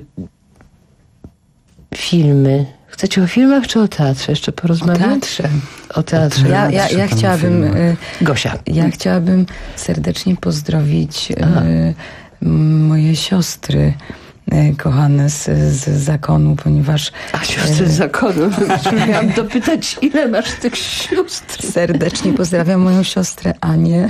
filmy. Chcecie o filmach czy o teatrze jeszcze O porozmawiać? teatrze. O teatrze. Ja, ja, ja Tam chciałabym... filmy. e, Gosia. Ja chciałabym serdecznie pozdrowić e, moje siostry e, kochane z, z zakonu, ponieważ A siostry z zakonu. Miałam dopytać, ile masz tych sióstr? serdecznie pozdrawiam moją siostrę Anię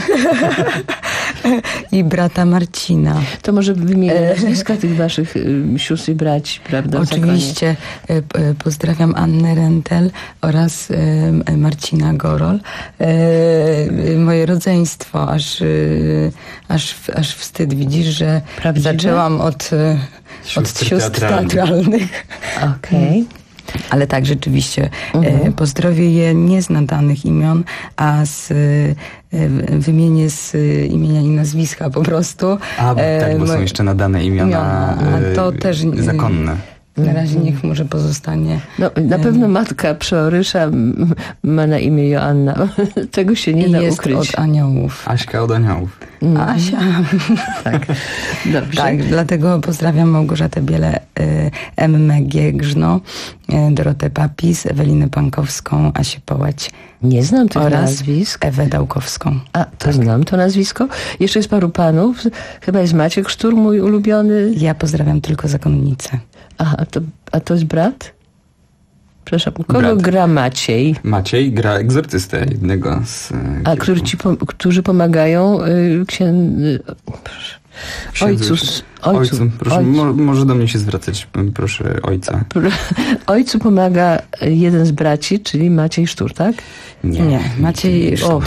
i brata Marcina. To może wymienię nazwiska tych waszych y, sióstr i braci, prawda? w zakonie. Oczywiście e, e, pozdrawiam Annę Rentel oraz e, e, Marcina Gorol. E, e, moje rodzeństwo, aż, e, aż, aż wstyd. Widzisz, że Prawdziwe? zaczęłam od, e, od Sióstr sióstr teatralnych. teatralnych. Okej. Ale tak, rzeczywiście. Mhm. E, pozdrowię je nie z nadanych imion, a z, e, w- wymienię z e, imienia i nazwiska po prostu. A, E, tak, bo są moje- jeszcze nadane imiona, imiona, a to e, też, e, zakonne. Na razie niech może pozostanie. No, na pewno matka przeorysza m, ma na imię Joanna. Tego się nie I da jest ukryć. od aniołów. Aśka od aniołów. Asia. Tak. Dobrze. Tak, dlatego pozdrawiam Małgorzatę Biele, y, Emmę Giegrzno, y, Dorotę Papis, Ewelinę Pankowską, Asię Połać Nie znam tych oraz nazwisk. Ewę Dałkowską. A, to znam to nazwisko. Jeszcze jest paru panów. Chyba jest Maciek Sztur, mój ulubiony. Ja pozdrawiam tylko zakonnicę. Aha, a to, a to jest brat? Przepraszam, kogo Brat. gra Maciej? Maciej gra egzorcystę, jednego z... e, A kilku. którzy ci, pom- którzy pomagają y, księ... y, proszę. Ojcu, s- ojcu, Ojcu, proszę, ojcu. Mo, może do mnie się zwracać, proszę ojca. Pr- Ojcu pomaga jeden z braci, czyli Maciej Sztur, tak? Nie, Maciej Sztur.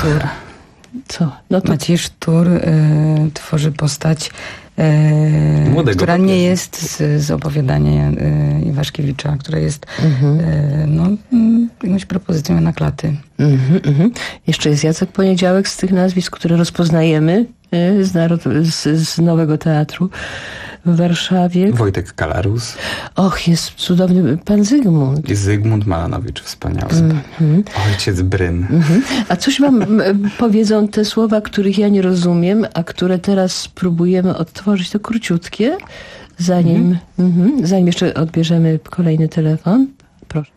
Co? No to Maciej Sztur y, tworzy postać, y, Młodego która papieża. nie jest z, z opowiadania y, Iwaszkiewicza, która jest Mhm. y, no, y, jakąś propozycją na klaty. Mhm, mhm. Jeszcze jest Jacek Poniedziałek z tych nazwisk, które rozpoznajemy y, z, narod, z, z Nowego Teatru w Warszawie. Wojtek Kalarus Och, jest cudowny pan Zygmunt. i Zygmunt Malanowicz, wspaniały. Mhm. Ojciec Bryn. Mhm. A coś wam m, powiedzą te słowa, których ja nie rozumiem, a które teraz spróbujemy odtworzyć, to króciutkie, zanim, mhm. zanim jeszcze odbierzemy kolejny telefon. Proszę.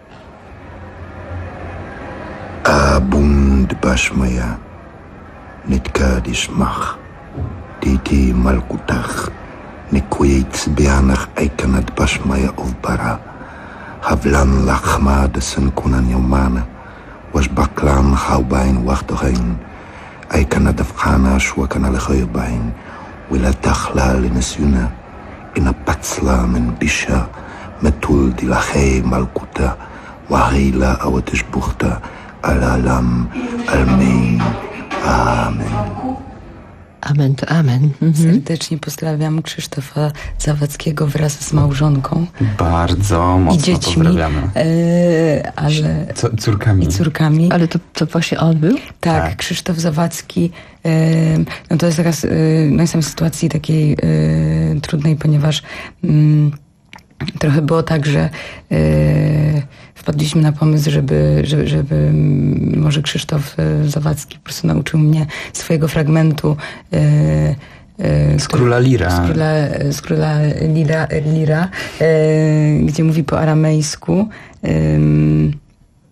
Abund basmaya nitkadis mach titi malkutach nikuyits bianach eikanat basmaya of bara havlan lachma de sen kunan yomana was baklan haubain wachtohain eikanat afghana shwakana lekhoybain wila takhla linesyuna ina patsla min bisha metul dilachei malkuta wahila awatish buchta Al-Alam, Al-Mein, Amen. Amen to amen. Mhm. Serdecznie pozdrawiam Krzysztofa Zawadzkiego wraz z małżonką Bardzo i mocno dziećmi, pozdrawiamy. e, ale Co, córkami. i córkami. Ale to, to właśnie on był? Tak, Tak. Krzysztof Zawadzki, e, no to jest teraz, e, no jestem w sytuacji takiej e, trudnej, ponieważ mm, trochę było tak, że e, wpadliśmy na pomysł, żeby, żeby, żeby mm, może Krzysztof e, Zawadzki po prostu nauczył mnie swojego fragmentu e, e, Z Króla Lira. Z króla, z króla Lira, Lira e, gdzie mówi po aramejsku. em,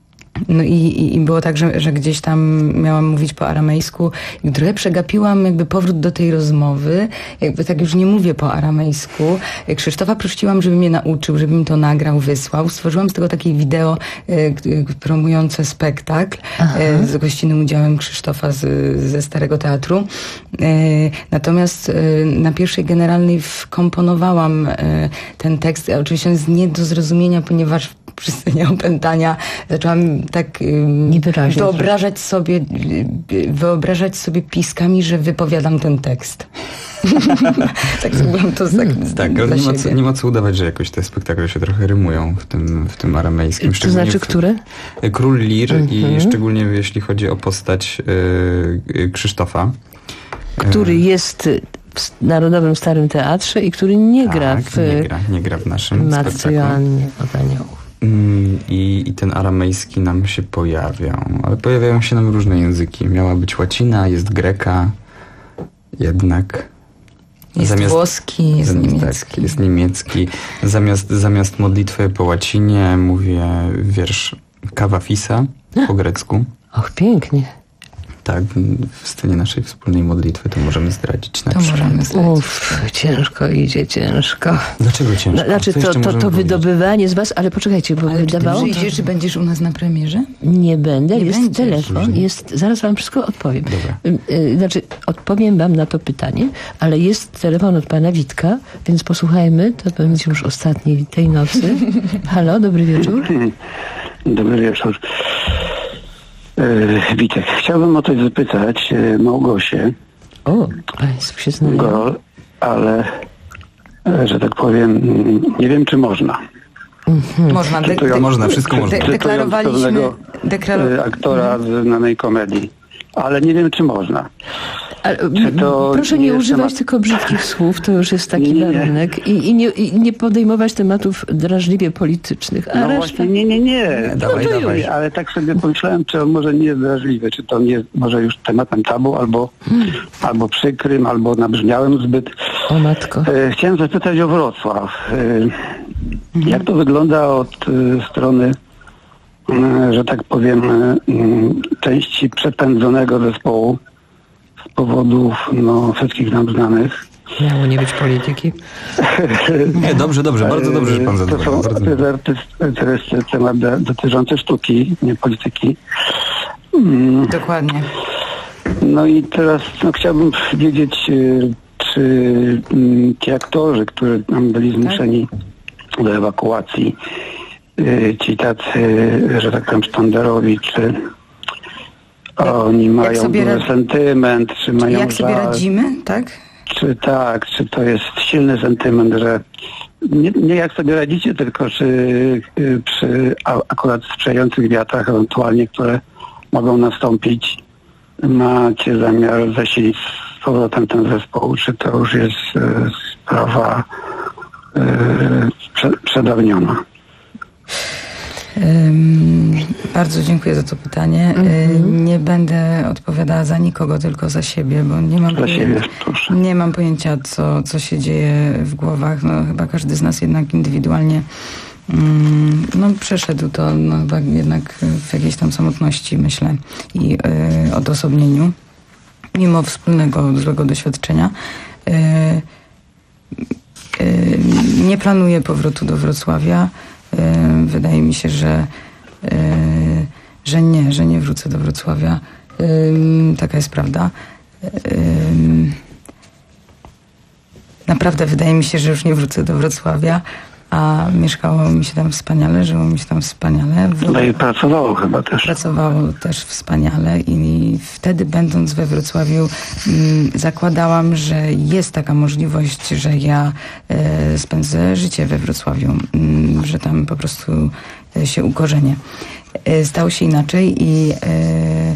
No i, i, i było tak, że, że gdzieś tam miałam mówić po aramejsku i trochę przegapiłam jakby powrót do tej rozmowy. Jakby tak już nie mówię po aramejsku. Krzysztofa prosiłam, żeby mnie nauczył, żeby mi to nagrał, wysłał. Stworzyłam z tego takie wideo y, promujące spektakl y, z gościnnym udziałem Krzysztofa z, ze Starego Teatru. Y, natomiast y, na pierwszej generalnej wkomponowałam y, ten tekst. Oczywiście on jest nie do zrozumienia, ponieważ przy scenie opętania zaczęłam tak y, wyobrażać sobie, y, wyobrażać sobie piskami, że wypowiadam ten tekst. Tak zrobiłam to tak, tak, ale nie ma, co, nie ma co udawać, że jakoś te spektakle się trochę rymują w tym, w tym aramejskim. To znaczy, w, które? Król Lir mhm. i szczególnie jeśli chodzi o postać y, Krzysztofa. Który jest w Narodowym Starym Teatrze i który nie tak, gra w... nie gra, nie gra w naszym Matce spektaklu. Joannie od Aniołów. I, I ten aramejski nam się pojawia. Ale pojawiają się nam różne języki. Miała być łacina, jest greka. Jednak... Jest zamiast, włoski, jest zamiast, niemiecki. Tak, jest niemiecki. Zamiast, zamiast modlitwy po łacinie mówię wiersz Kawa Fisa po grecku. Och, pięknie. Tak, w scenie naszej wspólnej modlitwy to możemy zdradzić. Na to przykład. możemy zdradzić. Uff, ciężko idzie, ciężko. Dlaczego ciężko? Znaczy, to, to, to wydobywanie z was, ale poczekajcie, bo ale wydawało... czy ty przyjdziesz, czy będziesz u nas na premierze? Nie będę, Nie jest będziesz. telefon, jest, zaraz wam wszystko odpowiem. Dobra. Znaczy, odpowiem wam na to pytanie, ale jest telefon od pana Witka, więc posłuchajmy, to będzie już ostatni tej nocy. Halo, dobry wieczór. Dobry wieczór. E, Witek, chciałbym o coś zapytać e, Małgosię. O, państwo się znają. Go, ale, e, że tak powiem, nie wiem, czy można. Mhm. Można. De- Cytując- de- można, wszystko można. De- deklarowaliśmy... pewnego, Deklar- e, aktora z znanej komedii. Ale nie wiem, czy można. Ale, to proszę nie nie jest używać temat- tylko brzydkich słów, to już jest taki Nie, nie. warunek. I, i, nie, I nie podejmować tematów drażliwie politycznych. A No reszta... właśnie, nie, nie, nie. Dawaj, No to dawaj. już, ale tak sobie pomyślałem, czy on może nie jest drażliwy, czy to nie jest może już tematem tabu, albo, albo przykrym, albo nabrzmiałym zbyt. O matko. E, Chciałem zapytać o Wrocław. E, Jak to wygląda od e, strony, e, że tak powiem, e, m, części przepędzonego zespołu z powodów no, wszystkich nam znanych? Miało nie być polityki. Nie, dobrze, dobrze, bardzo dobrze, że pan To zadowolił. są Bardzo to dobrze. jest artyst- to jest temat do- dotyczący sztuki, nie polityki. Mm, Dokładnie. No i teraz no, chciałbym wiedzieć, y, czy mm, ci aktorzy, którzy nam byli zmuszeni do ewakuacji, y, ci tacy, że tak powiem, sztandarowi, czy oni mają sobie duży rad- sentyment, czy mają Jak sobie żal, radzimy, tak? czy tak, czy to jest silny sentyment, że nie, nie jak sobie radzicie, tylko czy y, przy a, akurat sprzyjających wiatrach ewentualnie, które mogą nastąpić, macie zamiar zasilić z powrotem ten zespół, czy to już jest y, sprawa y, prze, przedawniona? Ym, bardzo dziękuję za to pytanie. Ym, nie będę odpowiadała za nikogo, tylko za siebie, bo nie mam, Za poje- siebie, proszę. nie mam pojęcia, co, co się dzieje w głowach. No, chyba każdy z nas jednak indywidualnie ym, no, przeszedł to no, chyba jednak w jakiejś tam samotności, myślę, i y, odosobnieniu, mimo wspólnego złego doświadczenia. Y, y, nie planuję powrotu do Wrocławia. Y, Wydaje mi się, że, y, że nie, że nie wrócę do Wrocławia. Y, Taka jest prawda. Y, Naprawdę wydaje mi się, że już nie wrócę do Wrocławia, a mieszkało mi się tam wspaniale, żyło mi się tam wspaniale. No i pracowało chyba też. Pracowało też wspaniale i wtedy, będąc we Wrocławiu, mm, zakładałam, że jest taka możliwość, że ja e, spędzę życie we Wrocławiu, mm, że tam po prostu e, się ukorzenię. E, stało się inaczej i e,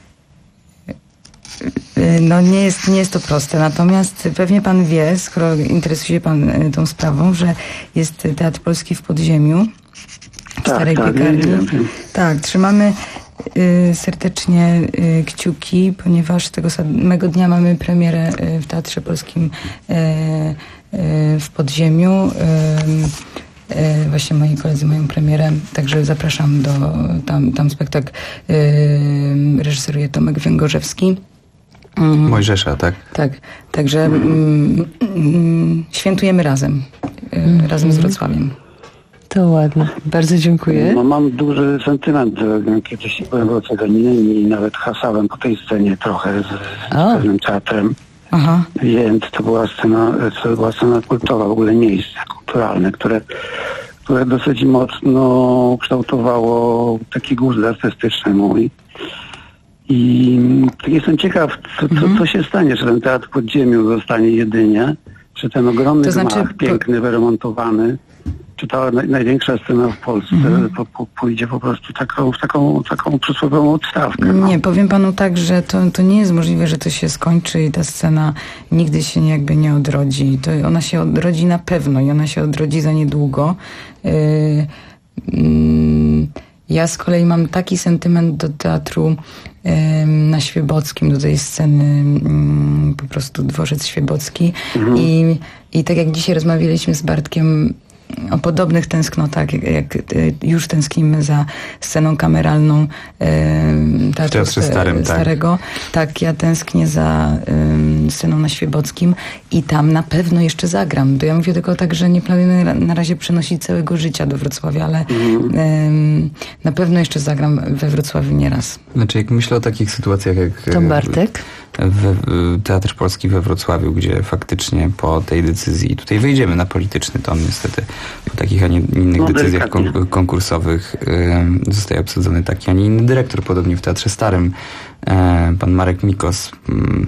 e, no nie jest, nie jest to proste. Natomiast pewnie pan wie, skoro interesuje się pan e, tą sprawą, że jest Teatr Polski w Podziemiu, w Tak, Starej tak, Piekarni. wiem, wiem. Tak, trzymamy y, serdecznie y, kciuki, ponieważ tego samego dnia mamy premierę y, w Teatrze Polskim y, y, w Podziemiu. Y, e, właśnie moi koledzy mają premierę, także zapraszam do, tam, tam spektakl e, reżyseruje Tomek Węgorzewski. Mm. Mojżesza, tak? Tak, także mm, mm, świętujemy razem, mm. razem z Wrocławiem. To ładne. Bardzo dziękuję. No, mam duży sentyment. Kiedyś byłem wrocławianinem i nawet hasałem po tej scenie trochę z, z pewnym teatrem. Aha. Więc to była scena, to była scena kultowa, w ogóle miejsce kulturalne, które, które dosyć mocno kształtowało taki gust artystyczny mój. I jestem ciekaw, co, co, co się stanie, czy ten teatr podziemiu zostanie jedynie, czy ten ogromny to znaczy, gmach, piękny, po... wyremontowany, czy ta naj, największa scena w Polsce mm. po, po, pójdzie po prostu taką, taką, taką przysłowiową odstawkę. No. Nie, powiem panu tak, że to, to nie jest możliwe, że to się skończy i ta scena nigdy się jakby nie odrodzi. To ona się odrodzi na pewno i ona się odrodzi za niedługo. Yy, yy, ja z kolei mam taki sentyment do teatru yy, na Świebockim, do tej sceny yy, po prostu Dworzec Świebocki. Mm. I, I tak jak dzisiaj rozmawialiśmy z Bartkiem o podobnych tęsknotach, jak, jak już tęsknimy za sceną kameralną e, teatru starym, starego. Tak. tak, ja tęsknię za e, sceną na Świebockim i tam na pewno jeszcze zagram. To ja mówię tylko tak, że nie planuję na, na razie przenosić całego życia do Wrocławia, ale mm. e, na pewno jeszcze zagram we Wrocławiu nieraz. Znaczy, jak myślę o takich sytuacjach jak... To Bartek? W, w Teatr Polski we Wrocławiu, gdzie faktycznie po tej decyzji, tutaj wyjdziemy na polityczny ton niestety, po takich, a nie innych no, decyzjach kon- konkursowych y, zostaje obsadzony taki, a nie inny dyrektor, podobnie w Teatrze Starym, e, pan Marek Mikos, mm,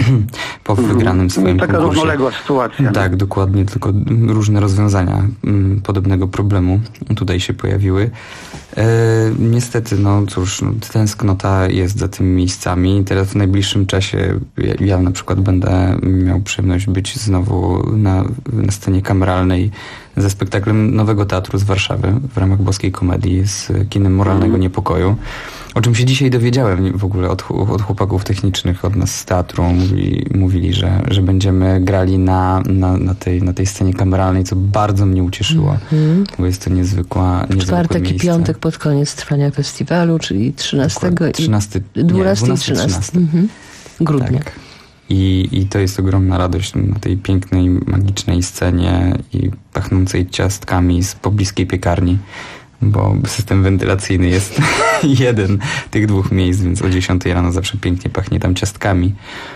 po mm. wygranym swoim Taka konkursie. Taka równoległa sytuacja. Tak, dokładnie, tylko różne rozwiązania mm, podobnego problemu tutaj się pojawiły. E, niestety, no cóż, no, tęsknota jest za tymi miejscami. Teraz w najbliższym czasie ja, ja na przykład będę miał przyjemność być znowu na, na scenie kameralnej ze spektaklem Nowego Teatru z Warszawy w ramach Boskiej Komedii z kinem Moralnego mm. Niepokoju. O czym się dzisiaj dowiedziałem w ogóle od, od chłopaków technicznych, od nas z teatru. Mówili, mówili że, że będziemy grali na, na, na, tej, na tej scenie kameralnej, co bardzo mnie ucieszyło, mm-hmm. bo jest to niezwykła, niezwykłe Czwartek miejsce. I piątek pod koniec trwania festiwalu, czyli trzynastego trzynastego i dwunastego i trzynastego mhm. grudnia. Tak. I, I to jest ogromna radość na tej pięknej, magicznej scenie i pachnącej ciastkami z pobliskiej piekarni, bo system wentylacyjny jest jeden tych dwóch miejsc, więc o dziesiątej rano zawsze pięknie pachnie tam ciastkami.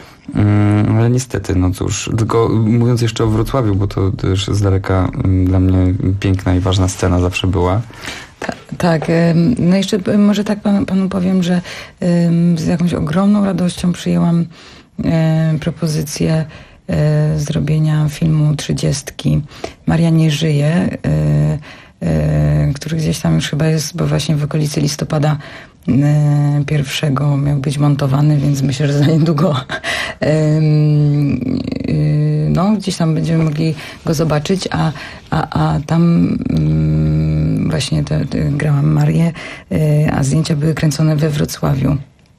Um, ale niestety, no cóż, tylko mówiąc jeszcze o Wrocławiu, bo to też z daleka um, dla mnie piękna i ważna scena zawsze była. Ta, tak, no jeszcze może tak panu, panu powiem, że um, z jakąś ogromną radością przyjęłam um, propozycję um, zrobienia filmu Trzydziestki. Maria nie żyje, um, który gdzieś tam już chyba jest, bo właśnie w okolicy listopada pierwszego miał być montowany, więc myślę, że za niedługo no, gdzieś tam będziemy mogli go zobaczyć, a, a, a tam właśnie te, te, grałam Marię, a zdjęcia były kręcone we Wrocławiu.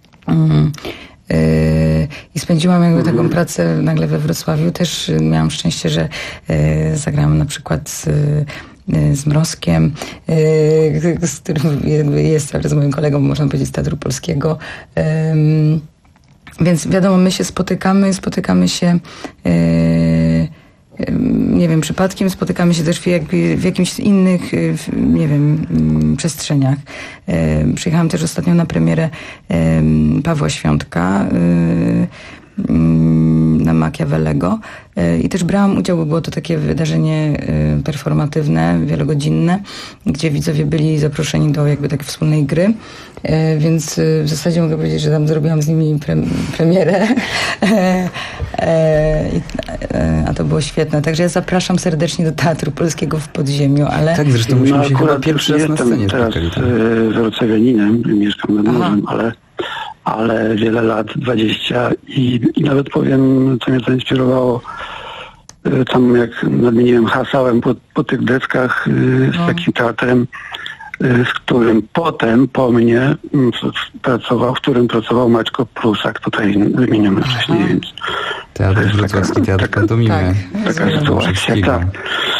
I spędziłam jakby taką pracę nagle we Wrocławiu. Też miałam szczęście, że zagrałam na przykład z z Mrozkiem, z którym jest, ale z moim kolegą, można powiedzieć, z Teatru Polskiego. Więc wiadomo, my się spotykamy, spotykamy się nie wiem, przypadkiem, spotykamy się też w, jak, w jakimś innych, nie wiem, przestrzeniach. Przyjechałam też ostatnio na premierę Pawła Świątka na Machiavellego i też brałam udział, bo było to takie wydarzenie performatywne, wielogodzinne, gdzie widzowie byli zaproszeni do jakby takiej wspólnej gry, więc w zasadzie mogę powiedzieć, że tam zrobiłam z nimi pre, premierę, a to było świetne. Także ja zapraszam serdecznie do Teatru Polskiego w Podziemiu, ale... Tak, zresztą myśmy no, się chyba pierwszy raz na scenie teraz wrocławianinem, mieszkam nad morzem, ale ale wiele lat, dwadzieścia i, i nawet powiem, co mnie zainspirowało, tam jak nadmieniłem, hasałem po, po tych deskach z no. takim teatrem, z którym potem po mnie pracował, w którym pracował Maćko Prusak, tutaj wymieniony wcześniej, więc Teatr Wrocławski, Teatr Pantomimy. Taka, taka sytuacja, tak.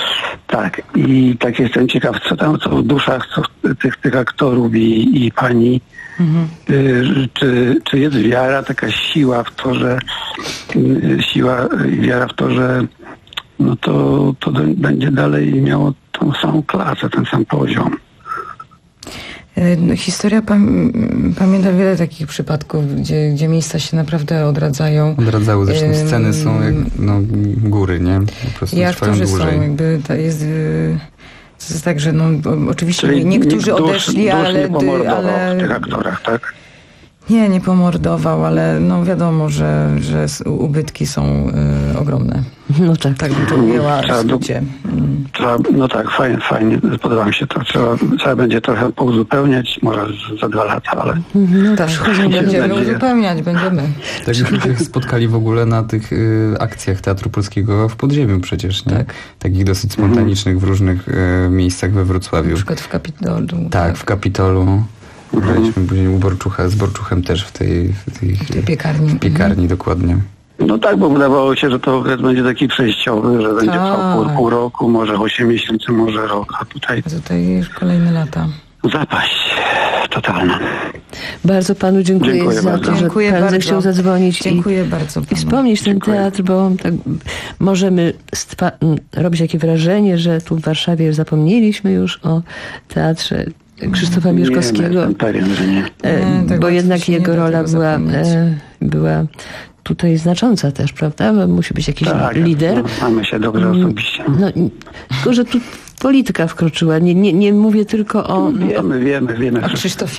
Tak, i tak jestem ciekaw, co tam, co w duszach co w tych, tych aktorów i, i pani. Mhm. Y, czy, czy jest wiara, taka siła w to, że y, siła i wiara w to, że no to, to do, będzie dalej miało tą samą klasę, ten sam poziom. No, historia pam- pamięta wiele takich przypadków, gdzie, gdzie miejsca się naprawdę odradzają. Odradzały, zresztą sceny są jak no, góry, nie? Po prostu i trwają aktorzy dłużej. są, jakby to jest... To jest tak, że no, oczywiście Czyli niektórzy dusz, odeszli, dusz ale... nie pomordował ale... w tych aktorach, tak? Nie, nie pomordował, ale no wiadomo, że, że ubytki są y, ogromne. No tak. Tak bym to ujęła Trzeba w skrócie. Mm. Trzeba, no tak, fajnie, fajnie, podoba mi się to. Trzeba, trzeba będzie trochę pouzupełniać, może za dwa lata, ale... No tak, będziemy uzupełniać, będziemy. Tak, żeśmy się spotkali w ogóle na tych y, akcjach Teatru Polskiego w Podziemiu przecież, nie? Tak. Takich dosyć spontanicznych w różnych y, miejscach we Wrocławiu. Na przykład w Kapitolu. Tak, tak. w Kapitolu. Graliśmy później u Borczucha, z Borczuchem też w tej, w tej, w tej piekarni. W piekarni, mhm. dokładnie. No tak, bo wydawało się, że to okres będzie taki przejściowy, że będzie trwał pół, pół roku, może osiem miesięcy, może rok, a tutaj... A tutaj już kolejne lata. Zapaść totalna. Bardzo panu dziękuję, dziękuję za bardzo. to, że dziękuję pan bardzo. zechciał zadzwonić dziękuję i, bardzo i wspomnieć ten dziękuję. teatr, bo tak możemy stwa- robić takie wrażenie, że tu w Warszawie zapomnieliśmy już o teatrze Krzysztofa Mieszkowskiego. Nie, jestem pewien, że nie. E, nie tak bo jednak jego rola była, e, była tutaj znacząca też, prawda? Musi być jakiś tak, lider. No, znamy się dobrze osobiście. No, tylko, że tu polityka wkroczyła. Nie, nie, nie mówię tylko o... Wiemy, wiemy, wiemy. O Krzysztofie.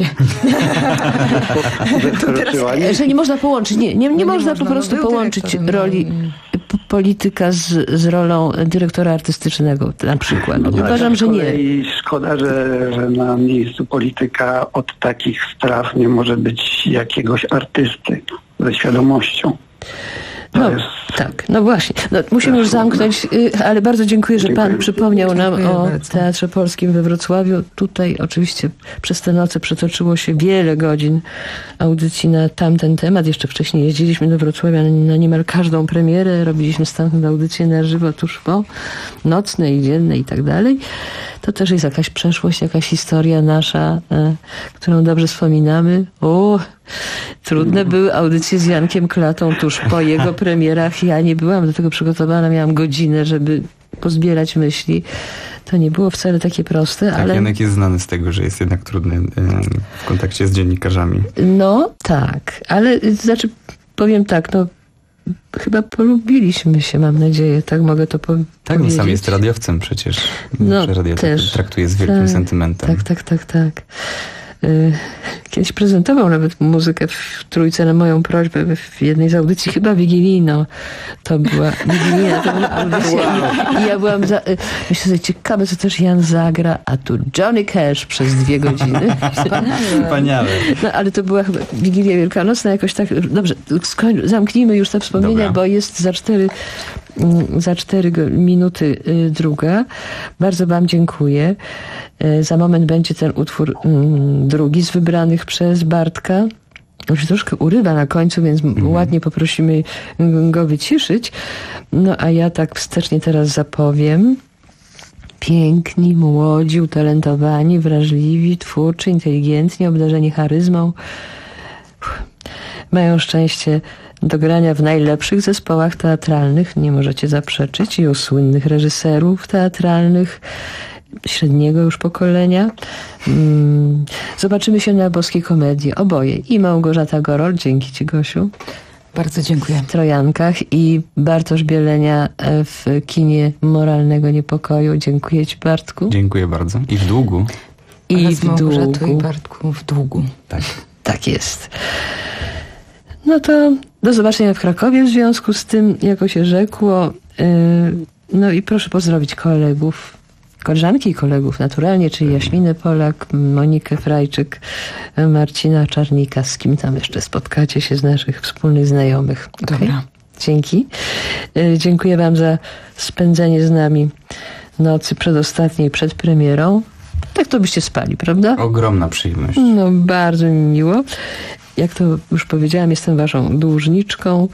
Wkroczyła, nie? Że nie można połączyć. Nie, nie, nie, nie można, można po prostu no, połączyć roli p- polityka z, z rolą dyrektora artystycznego na przykład. No Uważam, tak, że nie. I szkoda, że, że na miejscu polityka od takich spraw nie może być jakiegoś artysty ze świadomością. To No jest... tak, no właśnie. No, musimy już zamknąć, ale bardzo dziękuję, że Dziękuję. pan przypomniał nam Dziękuję o bardzo. Teatrze Polskim we Wrocławiu. Tutaj oczywiście przez te noce przetoczyło się wiele godzin audycji na tamten temat. Jeszcze wcześniej jeździliśmy do Wrocławia na niemal każdą premierę. Robiliśmy stamtąd audycje na żywo tuż po, nocne i dzienne i tak dalej. To też jest jakaś przeszłość, jakaś historia nasza, e, którą dobrze wspominamy. O, trudne były audycje z Jankiem Klatą tuż po jego premierach. Ja nie byłam do tego przygotowana, miałam godzinę, żeby pozbierać myśli. To nie było wcale takie proste, tak, ale... Janek jest znany z tego, że jest jednak trudny e, w kontakcie z dziennikarzami. No, tak, ale znaczy powiem tak, no chyba polubiliśmy się, mam nadzieję, tak mogę to po- tak, powiedzieć. Tak, sam jest radiowcem przecież. No, że radio też. traktuje z wielkim tak, sentymentem. Tak, tak, tak, tak. Kiedyś prezentował nawet muzykę w Trójce na moją prośbę w jednej z audycji, chyba wigilijną. To była wigilijna, to była audycja. I, i ja byłam za, myślę sobie, ciekawe, co też Jan zagra, a tu Johnny Cash przez dwie godziny. Wspaniale. No, ale to była chyba Wigilia Wielkanocna, jakoś tak. Dobrze, skoń, zamknijmy już te wspomnienia, Dobra. bo jest za cztery, za cztery minuty druga. Bardzo wam dziękuję. Za moment będzie ten utwór drugi z wybranych przez Bartka. On się troszkę urywa na końcu, więc mhm. ładnie poprosimy go wyciszyć. No a ja tak wstecznie teraz zapowiem. Piękni, młodzi, utalentowani, wrażliwi, twórczy, inteligentni, obdarzeni charyzmą. Mają szczęście do grania w najlepszych zespołach teatralnych, nie możecie zaprzeczyć, i u słynnych reżyserów teatralnych średniego już pokolenia. Zobaczymy się na Boskiej Komedii. Oboje. I Małgorzata Gorol, dzięki ci, Gosiu. Bardzo dziękuję. W Trojankach i Bartosz Bielenia w kinie Moralnego Niepokoju. Dziękuję ci, Bartku. Dziękuję bardzo. I w długu. I Oraz w Małgorzatu długu. i Bartku w długu. Tak. Tak jest. No to do zobaczenia w Krakowie w związku z tym, jako się rzekło. No i proszę pozdrowić kolegów, koleżanki i kolegów naturalnie, czyli Jaśminę Polak, Monikę Frajczyk, Marcina Czarnika, z kim tam jeszcze spotkacie się z naszych wspólnych znajomych. Okay? Dobra. Dzięki. Dziękuję wam za spędzenie z nami nocy przedostatniej przed premierą. Tak to byście spali, prawda? Ogromna przyjemność. No, bardzo mi miło. jak to już powiedziałam, jestem waszą dłużniczką,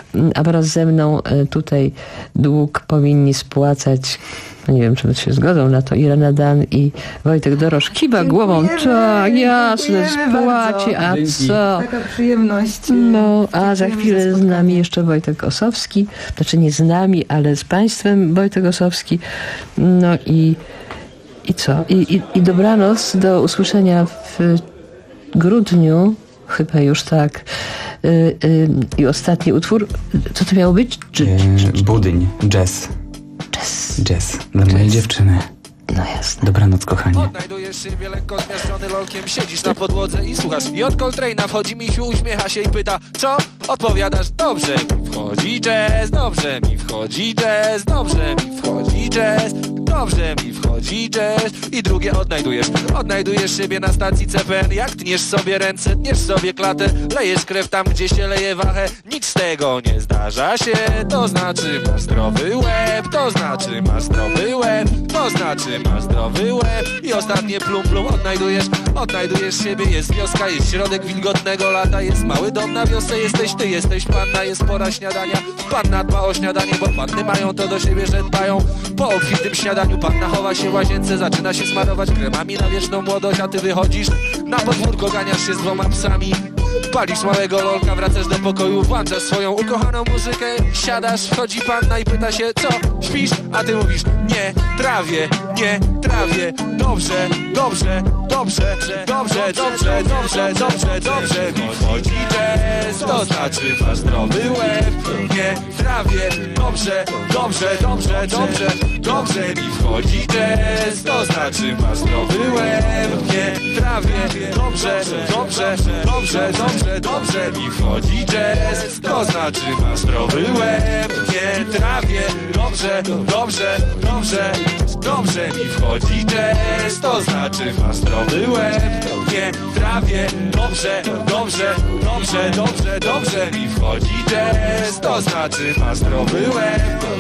a wraz ze mną tutaj dług powinni spłacać, no nie wiem, czy się zgodzą na to, Irena Dan i Wojtek Dorosz. Kiwa głową, tak, jasne, spłaci, a co? Taka przyjemność. No, a za chwilę z nami jeszcze Wojtek Osowski, znaczy nie z nami, ale z państwem Wojtek Osowski. No i, i co? I, i, i dobranoc, do usłyszenia w grudniu, chyba już tak. Y, y, I ostatni utwór, co to miało być? Czy, czy, czy, Budyń, jazz. Jazz. Jazz. Dla mojej dziewczyny. No jasne. Dobranoc, kochani. Odnajdujesz siebie lekko zmieszczony lolkiem, siedzisz na podłodze i słuchasz. I od Coltrane'a wchodzi Misiu, uśmiecha się i pyta, co? Odpowiadasz, dobrze mi wchodzi jazz, dobrze mi wchodzi jazz, dobrze mi wchodzi jazz, dobrze mi wchodzi jazz. I drugie odnajdujesz, odnajdujesz siebie na stacji C P N, jak tniesz sobie ręce, tniesz sobie klatę, lejesz krew tam, gdzie się leje wachę. Nic z tego nie zdarza się, to znaczy masz zdrowy łeb, to znaczy masz zdrowy łeb, to znaczy masz zdrowy łeb. I ostatnie plum plum odnajdujesz, odnajdujesz siebie, jest wioska, jest środek wilgotnego lata, jest mały dom na wiosce, jesteś ty, jesteś panna, jest pora śniadania. Panna dba o śniadanie, bo panny mają to do siebie, że dbają. Po obfitym śniadaniu panna chowa się w łazience, zaczyna się smarować kremami na wieczną młodość, a ty wychodzisz na podwórko, ganiasz się z dwoma psami. Palisz małego lolka, wracasz do pokoju, włączasz swoją ukochaną muzykę, siadasz, wchodzi panna i pyta się, co, śpisz? A ty mówisz, nie, trawię, nie, trawię, dobrze, dobrze, dobrze, dobrze, dobrze, dobrze, dobrze, dobrze mi wchodzi jazz, to znaczy masz zdrowy łeb, nie, trawię, dobrze, dobrze, dobrze, dobrze, dobrze mi wchodzi jazz, to znaczy masz zdrowy łeb, nie, trawię, dobrze, dobrze, dobrze, dobrze, dobrze mi wchodzi jazz, to znaczy masz zdrowy łeb, nie, trawię, dobrze, dobrze, dobrze, dobrze mi wchodzi jazz, to znaczy masz zdrowy łeb, nie, trawię, dobrze, dobrze, dobrze, dobrze, dobrze mi wchodzi jazz, to znaczy masz zdrowy łeb.